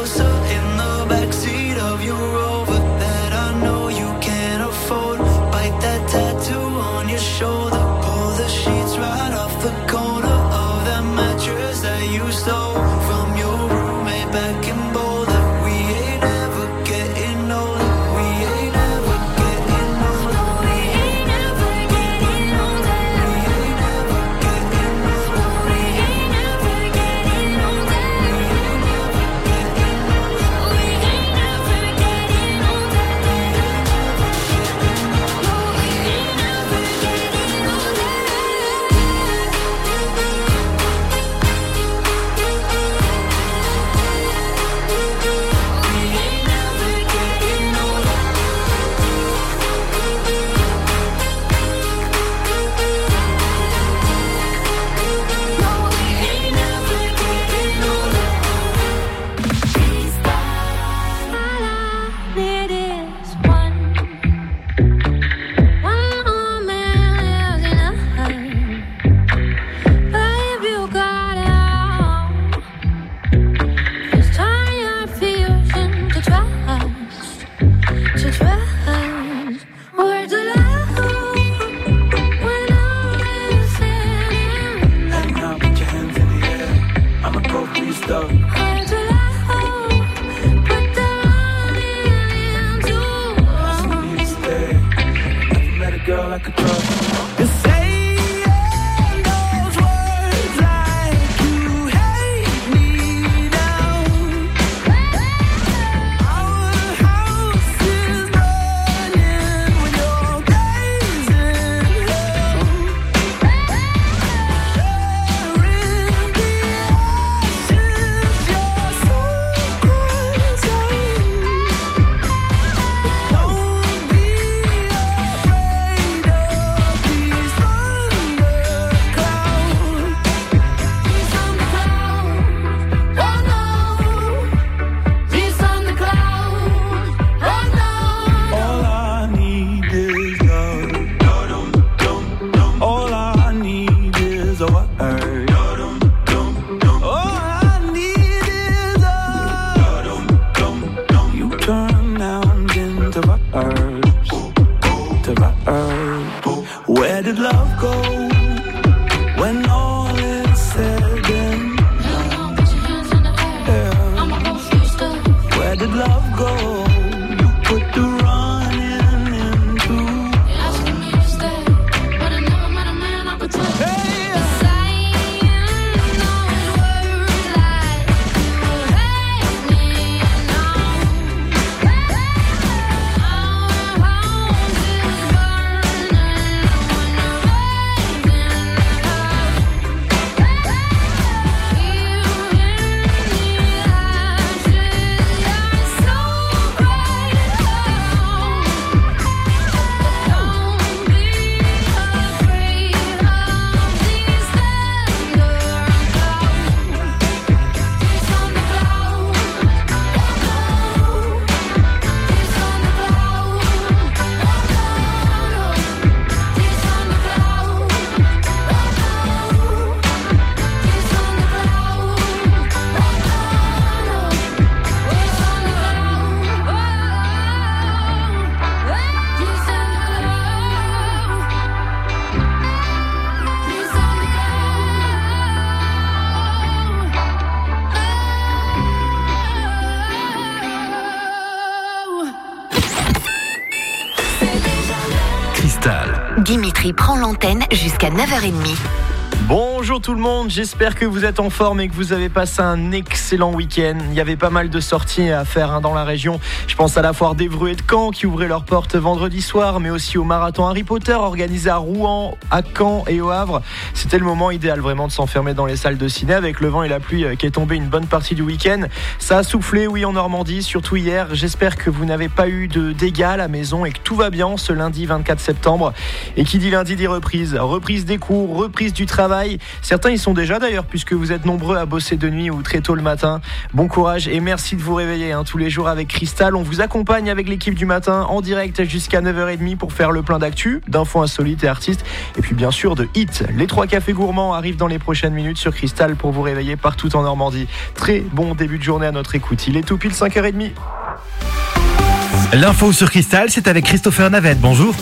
Dimitri prend l'antenne jusqu'à neuf heures trente. Bonjour tout le monde, j'espère que vous êtes en forme et que vous avez passé un excellent week-end. Il y avait pas mal de sorties à faire hein, dans la région. Je pense à la foire d'Évreux et de Caen qui ouvrait leurs portes vendredi soir, mais aussi au marathon Harry Potter organisé à Rouen, à Caen et au Havre. C'était le moment idéal vraiment de s'enfermer dans les salles de ciné avec le vent et la pluie qui est tombé une bonne partie du week-end. Ça a soufflé, oui, en Normandie, surtout hier. J'espère que vous n'avez pas eu de dégâts à la maison et que tout va bien ce lundi vingt-quatre septembre. Et qui dit lundi dit reprise. Reprise des cours, reprise du travail. Certains y sont déjà d'ailleurs puisque vous êtes nombreux à bosser de nuit ou très tôt le matin. Bon courage et merci de vous réveiller hein, tous les jours avec Cristal. On vous accompagne avec l'équipe du matin en direct jusqu'à neuf heures trente pour faire le plein d'actu, d'infos insolites et artistes et puis bien sûr de hits. Les trois cafés gourmands arrivent dans les prochaines minutes sur Cristal pour vous réveiller partout en Normandie. Très bon début de journée à notre écoute. Il est tout pile cinq heures trente. L'info sur Cristal, c'est avec Christopher Navette. Bonjour.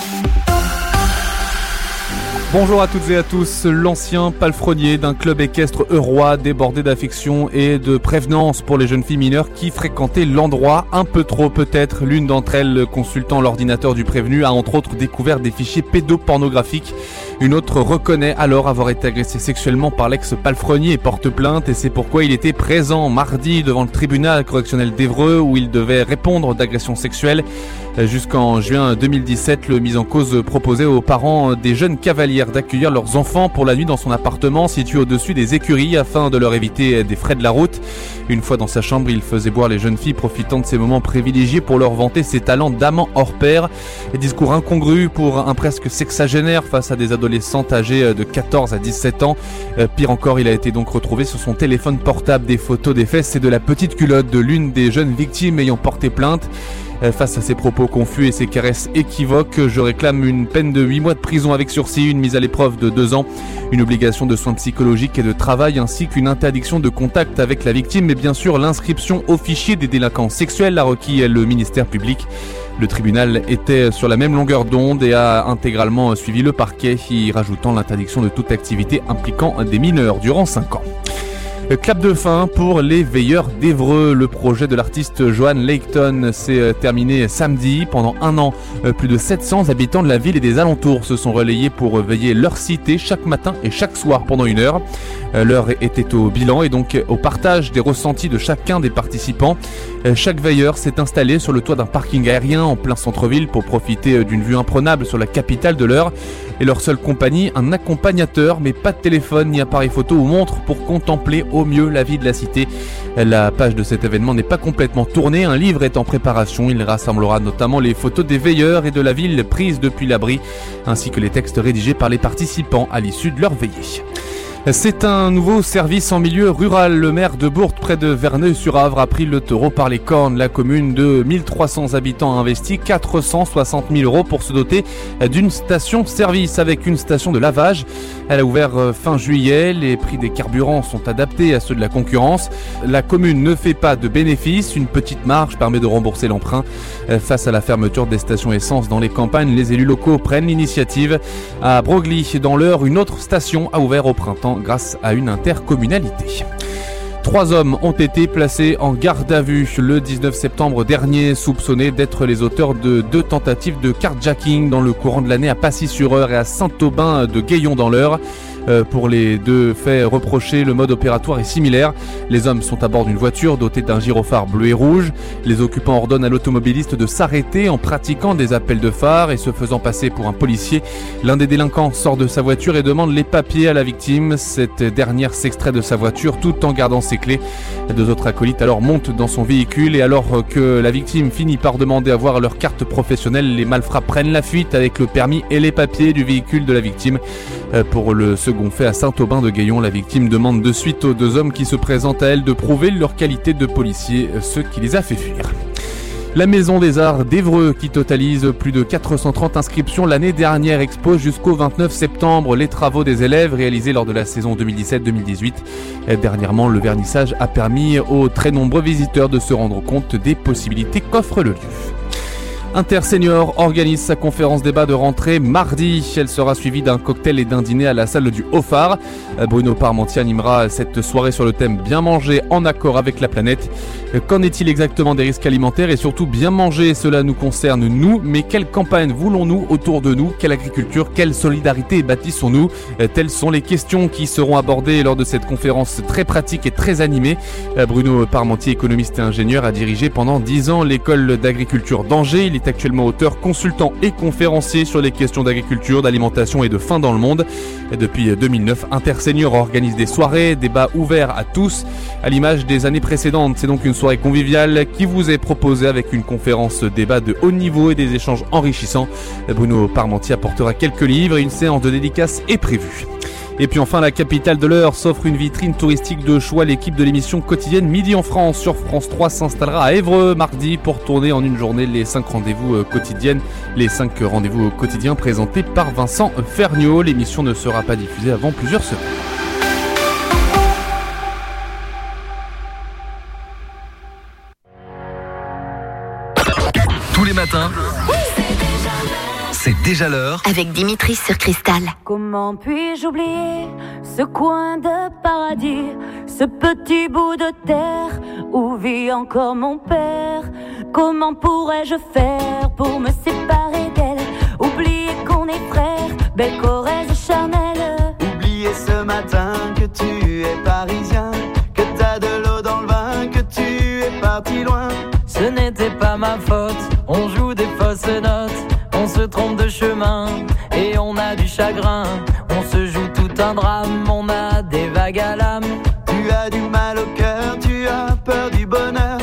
Bonjour à toutes et à tous. L'ancien palefrenier d'un club équestre eurrois débordé d'affection et de prévenance pour les jeunes filles mineures qui fréquentaient l'endroit un peu trop peut-être. L'une d'entre elles, consultant l'ordinateur du prévenu, a entre autres découvert des fichiers pédopornographiques. Une autre reconnaît alors avoir été agressée sexuellement par l'ex-palefrenier et porte plainte, et c'est pourquoi il était présent mardi devant le tribunal correctionnel d'Évreux où il devait répondre d'agression sexuelle. Jusqu'en juin deux mille dix-sept, le mis en cause proposait aux parents des jeunes cavalières d'accueillir leurs enfants pour la nuit dans son appartement situé au-dessus des écuries afin de leur éviter des frais de la route. Une fois dans sa chambre, il faisait boire les jeunes filles profitant de ces moments privilégiés pour leur vanter ses talents d'amant hors pair. Et discours incongru pour un presque sexagénaire face à des adolescentes âgées de quatorze à dix-sept ans. Pire encore, il a été donc retrouvé sur son téléphone portable des photos des fesses et de la petite culotte de l'une des jeunes victimes ayant porté plainte. Face à ces propos confus et ces caresses équivoques, je réclame une peine de huit mois de prison avec sursis, une mise à l'épreuve de deux ans, une obligation de soins psychologiques et de travail ainsi qu'une interdiction de contact avec la victime et bien sûr l'inscription au fichier des délinquants sexuels, a requis le ministère public. Le tribunal était sur la même longueur d'onde et a intégralement suivi le parquet, y rajoutant l'interdiction de toute activité impliquant des mineurs durant cinq ans. Clap de fin pour les veilleurs d'Évreux. Le projet de l'artiste Johan Layton s'est terminé samedi. Pendant un an, plus de sept cents habitants de la ville et des alentours se sont relayés pour veiller leur cité chaque matin et chaque soir pendant une heure. L'heure était au bilan et donc au partage des ressentis de chacun des participants. Chaque veilleur s'est installé sur le toit d'un parking aérien en plein centre-ville pour profiter d'une vue imprenable sur la capitale de l'Eure. Et leur seule compagnie, un accompagnateur, mais pas de téléphone ni appareil photo ou montre pour contempler au mieux la vie de la cité. La page de cet événement n'est pas complètement tournée, un livre est en préparation. Il rassemblera notamment les photos des veilleurs et de la ville prises depuis l'abri, ainsi que les textes rédigés par les participants à l'issue de leur veillée. C'est un nouveau service en milieu rural. Le maire de Bourg, près de Verneuil-sur-Avre, a pris le taureau par les cornes. La commune de mille trois cents habitants a investi quatre cent soixante mille euros pour se doter d'une station-service avec une station de lavage. Elle a ouvert fin juillet. Les prix des carburants sont adaptés à ceux de la concurrence. La commune ne fait pas de bénéfices. Une petite marge permet de rembourser l'emprunt. Face à la fermeture des stations essence dans les campagnes, les élus locaux prennent l'initiative. À Broglie, dans l'Eure, une autre station a ouvert au printemps grâce à une intercommunalité. Trois hommes ont été placés en garde à vue le dix-neuf septembre dernier, soupçonnés d'être les auteurs de deux tentatives de carjacking dans le courant de l'année à Passy-sur-Eure et à Saint-Aubin de Gaillon dans l'Eure. Pour les deux faits reprochés, le mode opératoire est similaire. Les hommes sont à bord d'une voiture dotée d'un gyrophare bleu et rouge. Les occupants ordonnent à l'automobiliste de s'arrêter en pratiquant des appels de phare et se faisant passer pour un policier. L'un des délinquants sort de sa voiture et demande les papiers à la victime. Cette dernière s'extrait de sa voiture tout en gardant ses clés. Deux autres acolytes alors montent dans son véhicule et alors que la victime finit par demander à voir leur carte professionnelle, les malfrats prennent la fuite avec le permis et les papiers du véhicule de la victime. Pour le second fait à Saint-Aubin de Gaillon, la victime demande de suite aux deux hommes qui se présentent à elle de prouver leur qualité de policier, ce qui les a fait fuir. La Maison des Arts d'Évreux, qui totalise plus de quatre cent trente inscriptions l'année dernière, expose jusqu'au vingt-neuf septembre les travaux des élèves réalisés lors de la saison deux mille dix-sept deux mille dix-huit. Dernièrement, le vernissage a permis aux très nombreux visiteurs de se rendre compte des possibilités qu'offre le lieu. Intersenior organise sa conférence débat de rentrée mardi. Elle sera suivie d'un cocktail et d'un dîner à la salle du Haut-Phare. Bruno Parmentier animera cette soirée sur le thème bien manger en accord avec la planète. Qu'en est-il exactement des risques alimentaires et surtout bien manger? Cela nous concerne nous, mais quelle campagne voulons-nous autour de nous? Quelle agriculture? Quelle solidarité bâtissons-nous? Telles sont les questions qui seront abordées lors de cette conférence très pratique et très animée. Bruno Parmentier, économiste et ingénieur, a dirigé pendant dix ans l'école d'agriculture d'Angers. Il est actuellement auteur, consultant et conférencier sur les questions d'agriculture, d'alimentation et de faim dans le monde. Et depuis deux mille neuf, Intersenior organise des soirées, débats ouverts à tous. À l'image des années précédentes, c'est donc une soirée conviviale qui vous est proposée avec une conférence débat de haut niveau et des échanges enrichissants. Bruno Parmentier apportera quelques livres et une séance de dédicaces est prévue. Et puis enfin, la capitale de l'Eure s'offre une vitrine touristique de choix. L'équipe de l'émission quotidienne Midi en France sur France trois s'installera à Évreux mardi pour tourner en une journée les cinq rendez-vous quotidiennes. Les cinq rendez-vous quotidiens présentés par Vincent Ferniaud. L'émission ne sera pas diffusée avant plusieurs semaines. Tous les matins, c'est déjà l'heure. Avec Dimitri sur Cristal. Comment puis-je oublier ce coin de paradis, ce petit bout de terre où vit encore mon père? Comment pourrais-je faire pour me séparer d'elle? Oublier qu'on est frères, belle Corrèze charnelle. Oublier ce matin que tu es parisien, que t'as de l'eau dans le vin, que tu es parti loin. Ce n'était pas ma faute, on joue des fausses notes. On se trompe de chemin et on a du chagrin. On se joue tout un drame, on a des vagues à l'âme. Tu as du mal au cœur, tu as peur du bonheur.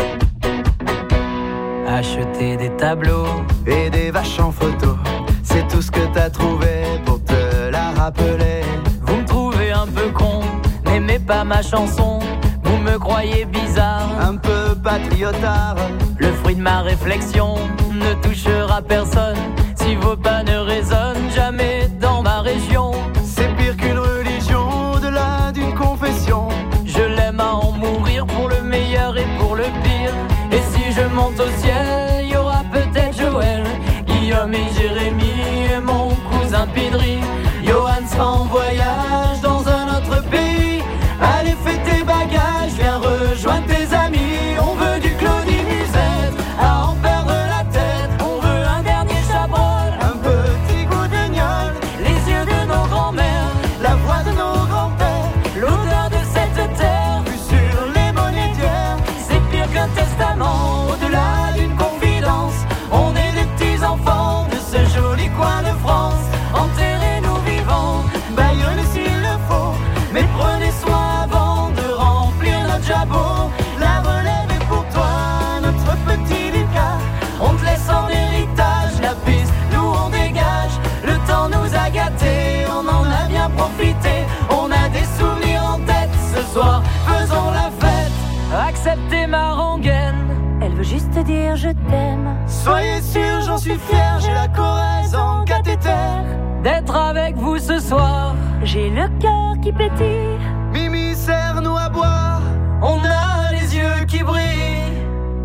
Acheter des tableaux et des vaches en photo, c'est tout ce que t'as trouvé pour te la rappeler. Vous me trouvez un peu con, n'aimez pas ma chanson. Vous me croyez bizarre, un peu patriotard. Le fruit de ma réflexion ne touchera personne si vos pas ne résonnent jamais dans ma région. C'est pire qu'une religion, au-delà d'une confession. Je l'aime à en mourir pour le meilleur et pour le pire. Et si je monte au ciel, y aura peut-être Joël, Guillaume et Jérémy et mon cousin Pidri. Johan sera en voyage dans un autre pays. Allez, fais tes bagages, viens rejoindre tes amis. On veut du Claudie Musette, à en perdre la tête. On veut un dernier chabrol, un petit goût de gnôle, les yeux de nos grands-mères, la voix de nos grands-pères, l'odeur de cette terre, vue sur les monétaires. C'est pire qu'un testament, au-delà d'une confidence. On est des petits enfants de ce joli coin de France. Enterrez-nous vivants, baillonnez s'il le faut, mais prenez soin avant de remplir notre jabot. La relève est pour toi, notre petit Lucas. On te laisse en héritage la piste, nous on dégage. Le temps nous a gâtés, on en a bien profité. On a des souvenirs en tête, ce soir faisons la fête. Acceptez ma rengaine, elle veut juste dire je t'aime. Soyez sûr, j'en suis fier, j'ai la Corrèze en cathéter. D'être avec vous ce soir, j'ai le cœur qui pétille. Mimi, serre-nous à boire, on a les yeux qui brillent.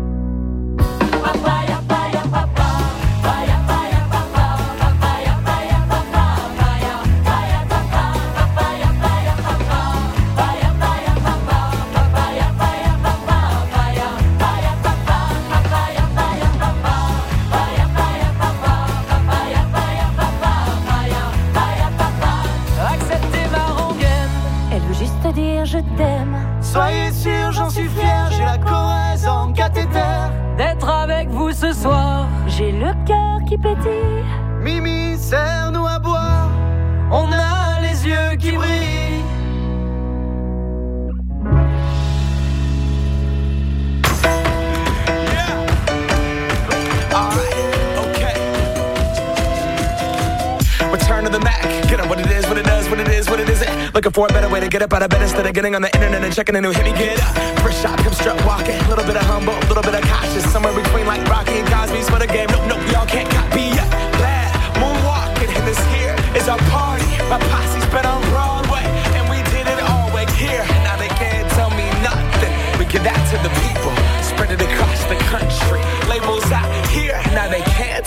Papaya, papaya, papa. Papaya, papaya, papa. Papaya, papaya, papa. Papaya, papaya, papa. Papaya, papaya, papa. Papaya, papaya, papa. Papaya, papaya, papa. Papaya, papaya, papa. Papaya, papaya, papa. Papaya, papaya, papa. Papaya, papaya, papa. Papaya, papaya, papa. Acceptez ma rengaine, elle veut juste dire je t'aime. Soyez sûr, j'en suis fier, j'ai la Corrèze en cathéter. D'être avec vous ce soir, j'ai le cœur qui pétille. Mimi, serre-nous à boire, on a les yeux qui brillent. Return to the Mac, get up what it is, what it does, what it is, what it isn't. Looking for a better way to get up out of bed instead of getting on the internet and checking a new hit. Me get up, first shot, come strut walking. Little bit of humble, little bit of cautious. Somewhere between like Rocky and Cosby's for the game. Nope, nope, y'all can't copy yet. Glad moonwalking, and this here is our party. My posse's been on Broadway, and we did it all way here. Now they can't tell me nothing. We give that to the people, spread it across the country. Labels out here, now they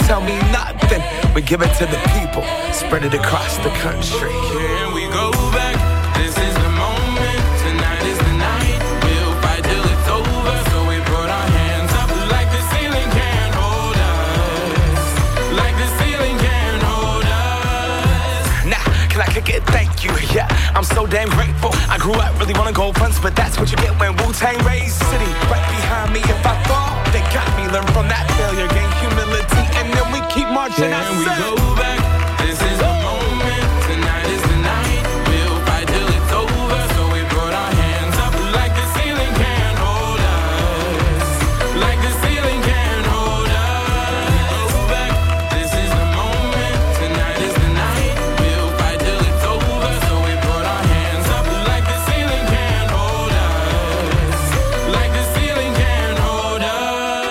tell me nothing. We give it to the people, spread it across the country. Here we go back, this is the moment, tonight is the night. We'll fight till it's over, so we put our hands up like the ceiling can't hold us. Like the ceiling can't hold us. Nah, can I kick it? Thank you, yeah, I'm so damn grateful. I grew up really wanna go fronts, but that's what you get when Wu-Tang raised city right behind me. If I fall, they got me. Learn from that failure, gain humility, and then we keep marching. Can we go back? This is the moment. Tonight is the night. We'll fight till it's over. So we put our hands up like the ceiling can't hold us. Like the ceiling can't hold us. Go back. This is the moment. Tonight is the night. We'll fight till it's over. So we put our hands up like the ceiling can't hold us. Like the ceiling can't hold us.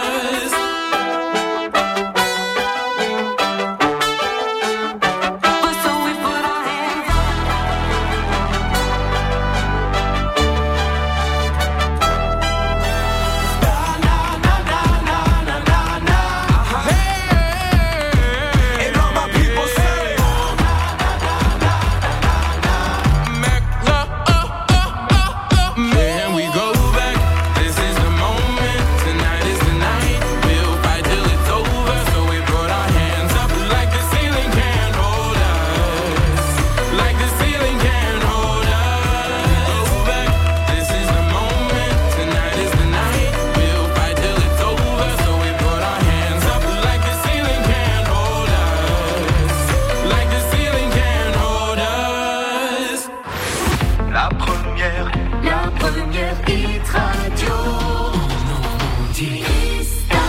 Can we go back? This is the moment. Tonight is the night. We'll fight till it's over. So we put our hands up like the ceiling can't hold us. Like the ceiling can't hold us. Go back. This is the moment. Tonight is the night. We'll fight till it's over. So we put our hands up like the ceiling can't hold us. Like the ceiling can't hold us. La première, La première hit radio. Cristal.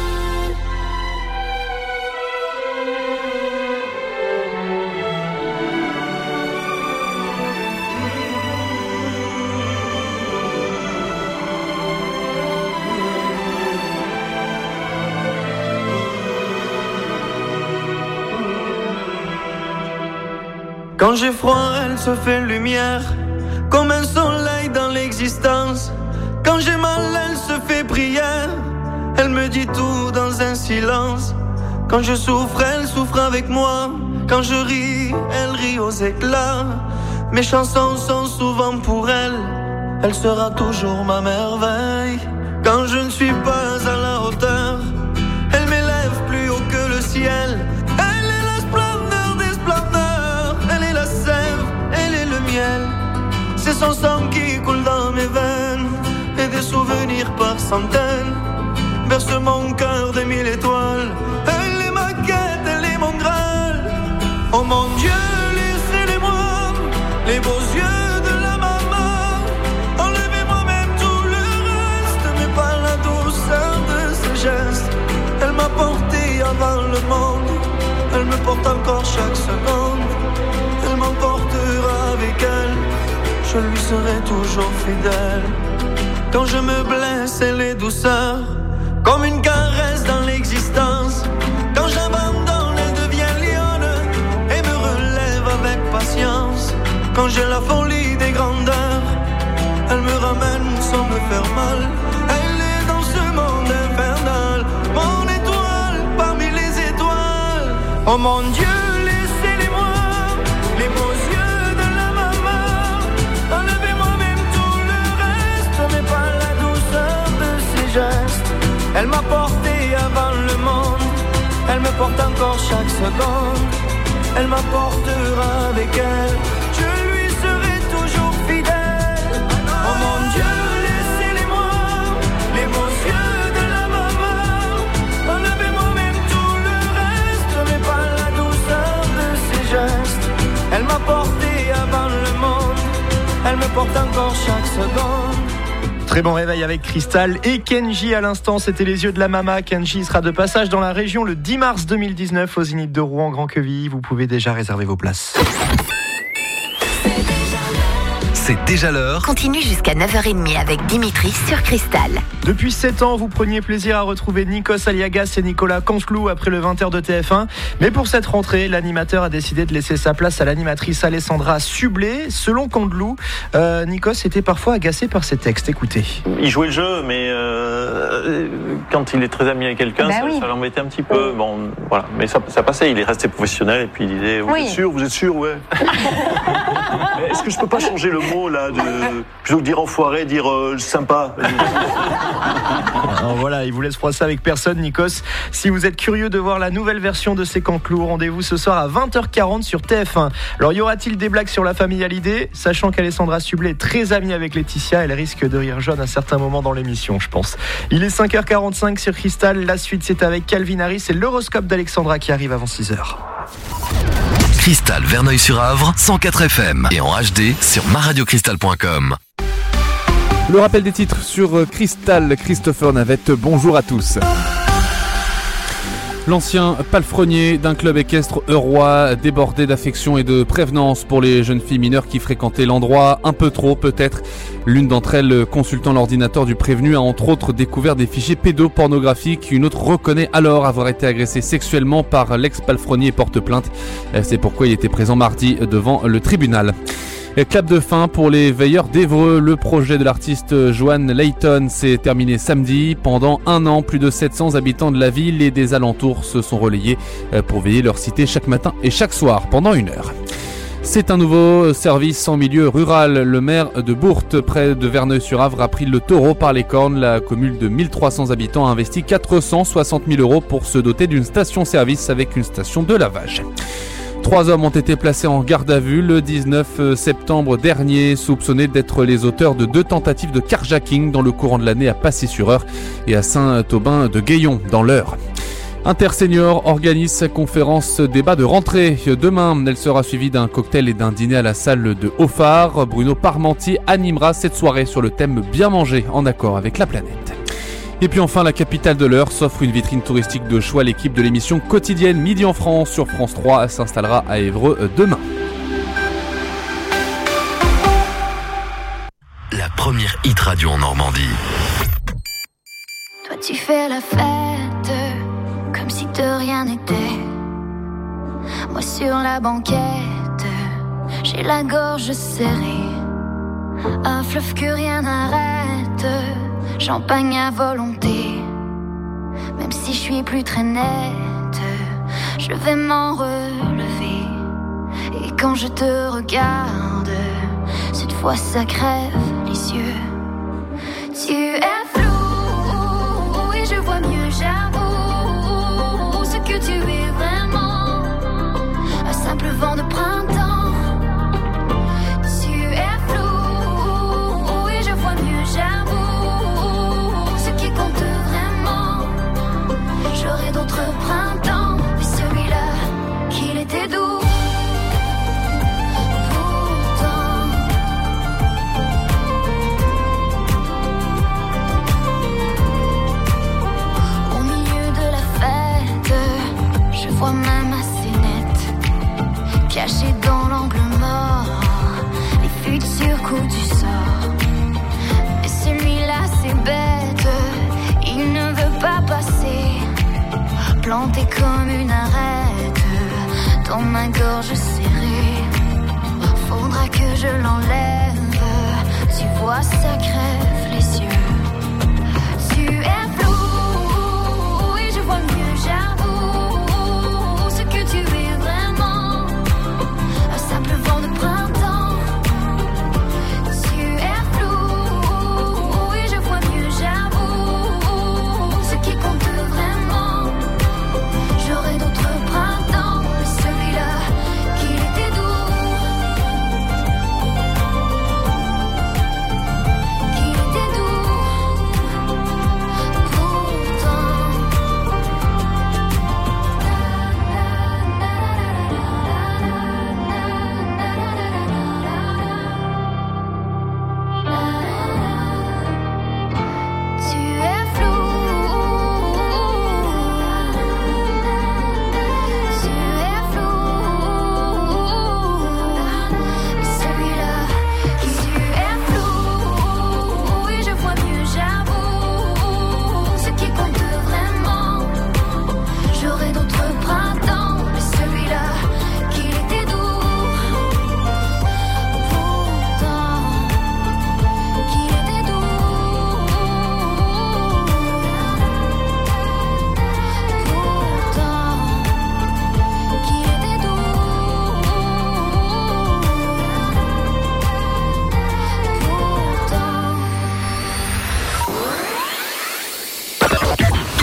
Quand j'ai froid, elle se fait lumière, comme un soleil dans l'existence. Quand j'ai mal, elle se fait prière, elle me dit tout dans un silence. Quand je souffre, elle souffre avec moi. Quand je ris, elle rit aux éclats. Mes chansons sont souvent pour elle, elle sera toujours ma merveille. Quand je ne suis pas à la hauteur, elle m'élève plus haut que le ciel. Elle est la splendeur des splendeurs, elle est la sève, elle est le miel. C'est son sang qui coule dans mes veines, et des souvenirs par centaines berce mon cœur de mille étoiles. Elle est ma quête, elle est mon graal. Oh mon Dieu, laissez-les-moi, les beaux yeux de la maman. Enlevez-moi même tout le reste, mais pas la douceur de ses gestes. Elle m'a porté avant le monde, elle me porte encore chaque seconde. Elle m'emportera avec elle, je lui serai toujours fidèle. Quand je me blesse, elle est douceur, comme une caresse dans l'existence. Quand j'abandonne, elle devient lionne et me relève avec patience. Quand j'ai la folie des grandeurs, elle me ramène sans me faire mal. Elle est dans ce monde infernal, mon étoile parmi les étoiles. Oh mon Dieu, laissez-les-moi, les beaux yeux de la maman. Enlevez-moi même tout le reste, mais pas la douceur de ses gestes. Elle m'a porté avant le monde, elle me porte encore chaque seconde. Elle m'apportera avec elle, je lui serai toujours fidèle. Oh mon Dieu, laissez-les-moi, les beaux yeux de la maman. Enlevez-moi même tout le reste, mais pas la douceur de ses gestes. Elle m'a porté avant le monde, elle me porte encore chaque seconde. Très bon réveil avec Cristal et Kenji à l'instant, c'était les yeux de la Mama. Kenji sera de passage dans la région le dix mars deux mille dix-neuf au Zénith de Rouen Grand Quevilly. Vous pouvez déjà réserver vos places. c'est déjà l'heure. Continue jusqu'à neuf heures trente avec Dimitri sur Cristal. Depuis sept ans, vous preniez plaisir à retrouver Nikos Aliagas et Nicolas Canteloup après le vingt heures de T F un. Mais pour cette rentrée, l'animateur a décidé de laisser sa place à l'animatrice Alessandra Sublet. Selon Canteloup, euh, Nikos était parfois agacé par ses textes. Écoutez. Il jouait le jeu, mais euh, quand il est très ami avec quelqu'un, bah ça, oui. ça l'embêtait un petit peu. Oui. Bon, voilà. Mais ça, ça passait, il est resté professionnel et puis il disait vous oui. êtes sûr, vous êtes sûr, ouais. Mais est-ce que je peux pas changer le mot là de... Plutôt que dire enfoiré, dire euh, sympa. Alors voilà, il vous laisse froisser avec personne, Nikos. Si vous êtes curieux de voir la nouvelle version de ces Canteloup, rendez-vous ce soir à vingt heures quarante sur T F un. Alors y aura-t-il des blagues sur la famille Hallyday ? Sachant qu'Alessandra Sublet est très amie avec Laetitia, elle risque de rire jaune à certains moments dans l'émission, je pense. Il est cinq heures quarante-cinq sur Cristal. La suite, c'est avec Calvin Harris et l'horoscope d'Alexandra qui arrive avant six heures. Cristal Verneuil-sur-Avre, cent quatre F M et en H D sur ma radio cristal point com. Le rappel des titres sur Cristal, Christopher Navette, bonjour à tous. L'ancien palefrenier d'un club équestre eurrois, débordé d'affection et de prévenance pour les jeunes filles mineures qui fréquentaient l'endroit, un peu trop peut-être. L'une d'entre elles, consultant l'ordinateur du prévenu, a entre autres découvert des fichiers pédopornographiques. Une autre reconnaît alors avoir été agressée sexuellement par l'ex-palefrenier et porte plainte. C'est pourquoi il était présent mardi devant le tribunal. Clap de fin pour les veilleurs d'Évreux. Le projet de l'artiste Joanne Layton s'est terminé samedi. Pendant un an, plus de sept cents habitants de la ville et des alentours se sont relayés pour veiller leur cité chaque matin et chaque soir pendant une heure. C'est un nouveau service en milieu rural. Le maire de Bourte, près de Verneuil-sur-Avre, a pris le taureau par les cornes. La commune de mille trois cents habitants a investi quatre cent soixante mille euros pour se doter d'une station-service avec une station de lavage. Trois hommes ont été placés en garde à vue le dix-neuf septembre dernier, soupçonnés d'être les auteurs de deux tentatives de carjacking dans le courant de l'année à Passy-sur-Eure et à Saint-Aubin de Gaillon dans l'Eure. Intersenior organise sa conférence débat de rentrée. Demain, elle sera suivie d'un cocktail et d'un dîner à la salle de Haut-Phare. Bruno Parmentier animera cette soirée sur le thème bien manger en accord avec la planète. Et puis enfin, la capitale de l'Eure s'offre une vitrine touristique de choix. L'équipe de l'émission quotidienne Midi en France sur France trois s'installera à Évreux demain. La première hit radio en Normandie. Toi tu fais la fête comme si de rien n'était. Moi sur la banquette, j'ai la gorge serrée. Un fleuve que rien n'arrête. Champagne à volonté. Même si je suis plus très nette, je vais m'en relever. Et quand je te regarde, cette fois ça crève les yeux. Tu es flou et je vois mieux, j'avoue ce que tu es vraiment. Un simple vent de printemps. Tu es flou et je vois mieux, j'avoue. J'aurais d'autres printemps, mais celui-là, qu'il était doux. Pourtant, au milieu de la fête, je vois même assez net, caché dans l'angle mort, les fuites sur coup du sort. Mais celui-là, c'est bête, il ne veut pas passer. Planté comme une arête dans ma gorge serrée. Faudra que je l'enlève. Tu vois, ça crève les yeux. Tu es flou et je vois mieux, j'avoue ce que tu es vraiment. Un simple vent de printemps. Tu es flou et je vois mieux, j'avoue ce qui compte vraiment. J'aurais d'autres printemps, mais celui-là, qu'il était doux. Qu'il était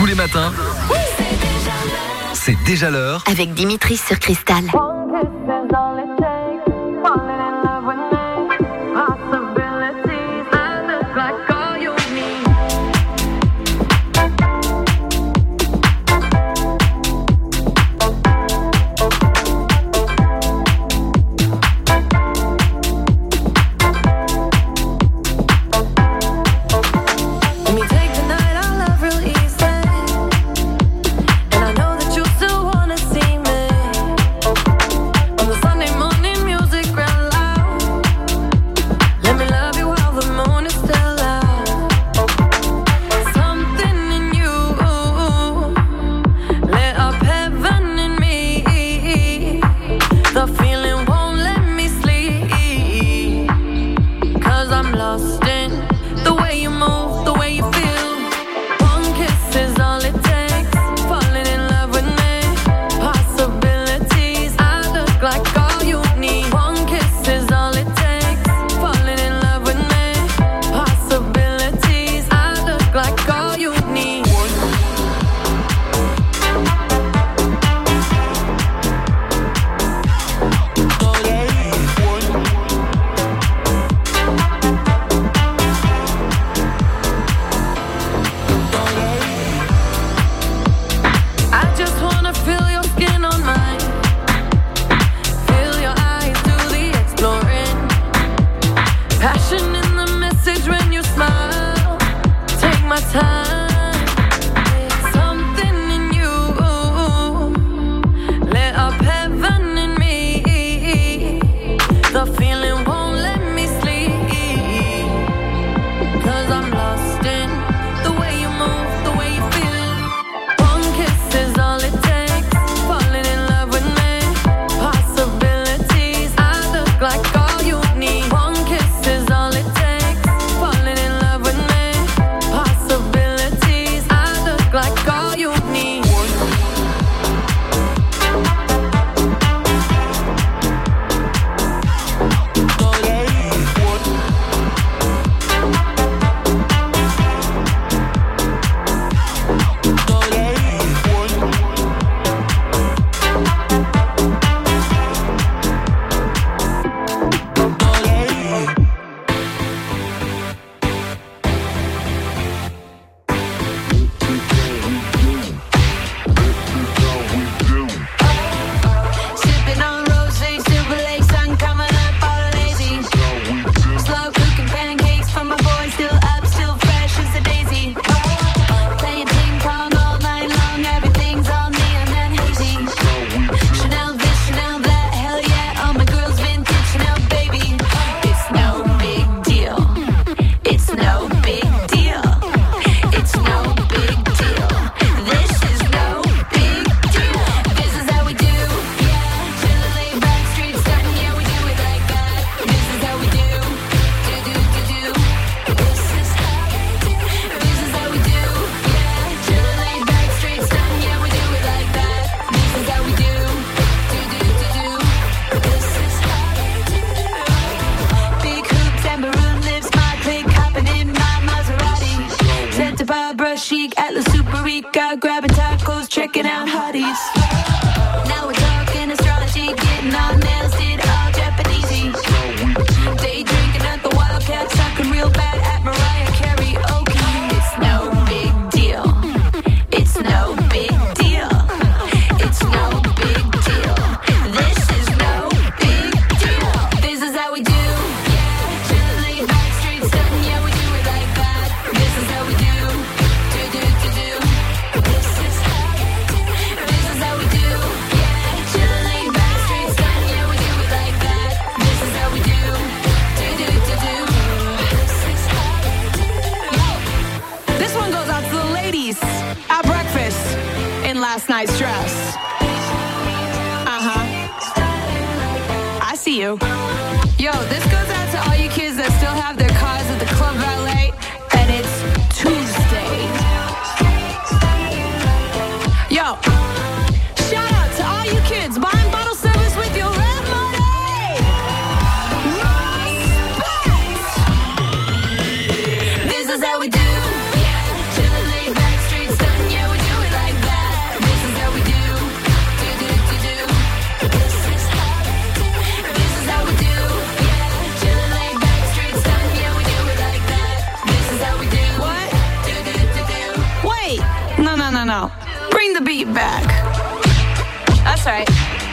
Tous les matins, c'est déjà l'heure. Avec Dimitri sur Cristal. This is how we do. Chillin' laid back, straight stuntin', yeah we no, no, no. Bring the beat back. That's right.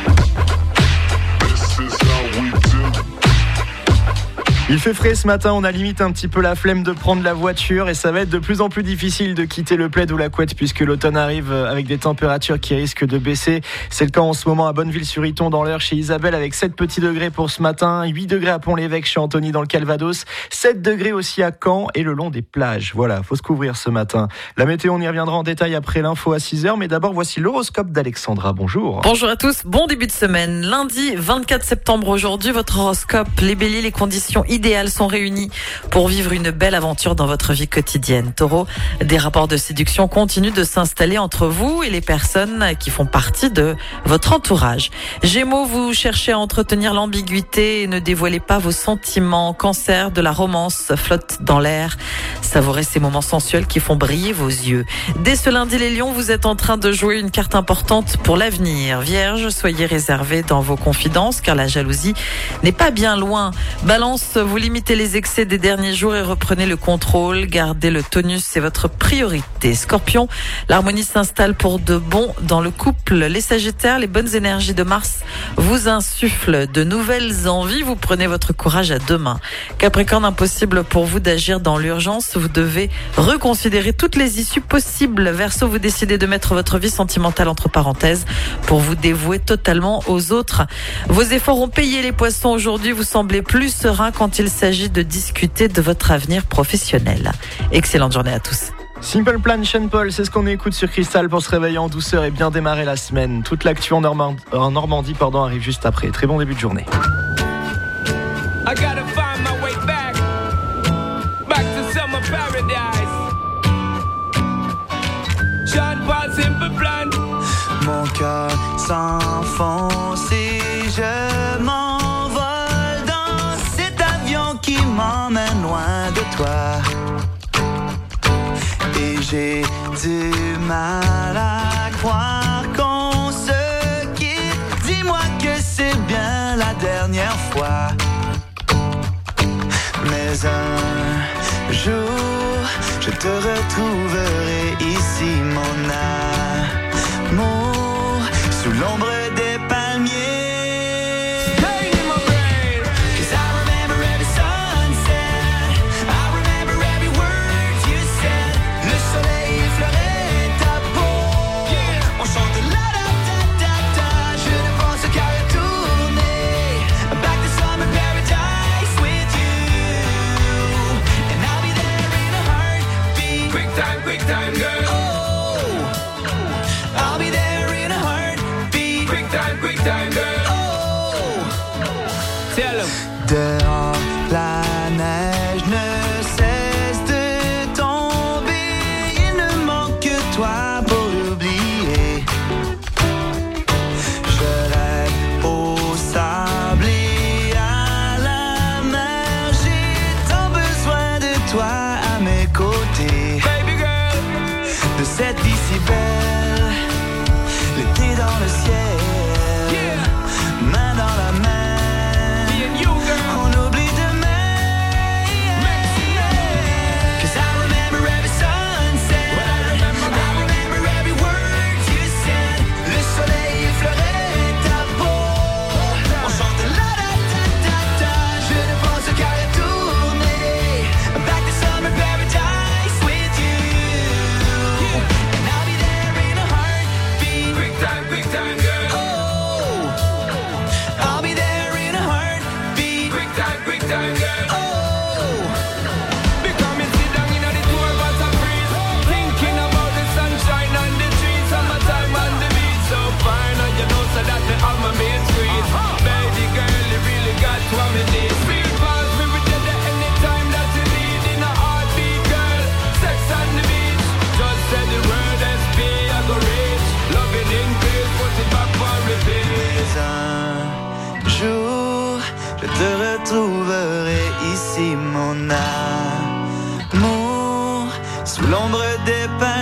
This is how we do. Il fait frais ce matin, on a limite un petit peu la flemme de prendre la voiture et ça va être de plus en plus difficile de quitter le plaid ou la couette puisque l'automne arrive avec des températures qui risquent de baisser. C'est le cas en ce moment à Bonneville-sur-Iton dans l'Eure chez Isabelle avec sept petits degrés pour ce matin, huit degrés à Pont-l'Évêque chez Anthony dans le Calvados, sept degrés aussi à Caen et le long des plages. Voilà, faut se couvrir ce matin. La météo, on y reviendra en détail après l'info à six heures, mais d'abord voici l'horoscope d'Alexandra. Bonjour. Bonjour à tous, bon début de semaine. Lundi vingt-quatre septembre aujourd'hui, votre horoscope, les béliers, les conditions idéales sont réunies pour vivre une belle aventure dans votre vie quotidienne. Taureau, des rapports de séduction continuent de s'installer entre vous et les personnes qui font partie de votre entourage. Gémeaux, vous cherchez à entretenir l'ambiguïté et ne dévoilez pas vos sentiments. Cancer, de la romance flotte dans l'air. Savourez ces moments sensuels qui font briller vos yeux. Dès ce lundi, les lions, vous êtes en train de jouer une carte importante pour l'avenir. Vierge, soyez réservés dans vos confidences car la jalousie n'est pas bien loin. Balance, vous limitez les excès des derniers jours et reprenez le contrôle. Gardez le tonus, c'est votre priorité. Scorpion, l'harmonie s'installe pour de bon dans le couple. Les Sagittaires, les bonnes énergies de Mars vous insufflent de nouvelles envies. Vous prenez votre courage à deux mains. Capricorne, impossible pour vous d'agir dans l'urgence. Vous devez reconsidérer toutes les issues possibles. Verseau, vous décidez de mettre votre vie sentimentale entre parenthèses pour vous dévouer totalement aux autres. Vos efforts ont payé les poissons. Aujourd'hui, vous semblez plus serein quand il s'agit de discuter de votre avenir professionnel. Excellente journée à tous. Simple Plan, Sean Paul, c'est ce qu'on écoute sur Cristal pour se réveiller en douceur et bien démarrer la semaine. Toute l'actu en Normandie, en Normandie pardon, arrive juste après. Très bon début de journée. I gotta find my way back, back to summer paradise. Sean Paul, Simple Plan. Mon cœur s'enfonce et je m'envole dans cet avion qui m'emmène loin de toi. Et j'ai du mal à croire qu'on se quitte. Dis-moi que c'est bien la dernière fois. Mais un jour, je te retrouverai ici, mon amour, sous l'ombre des palmiers. Dehors, la neige ne cesse de tomber. Il ne manque que toi pour l'oublier. Je rêve au sable et à la mer. J'ai tant besoin de toi à mes côtés. Baby girl, de cette vie si belle, l'été dans le ciel, yeah. Main dans la main. Retrouverai ici mon amour sous l'ombre des pins.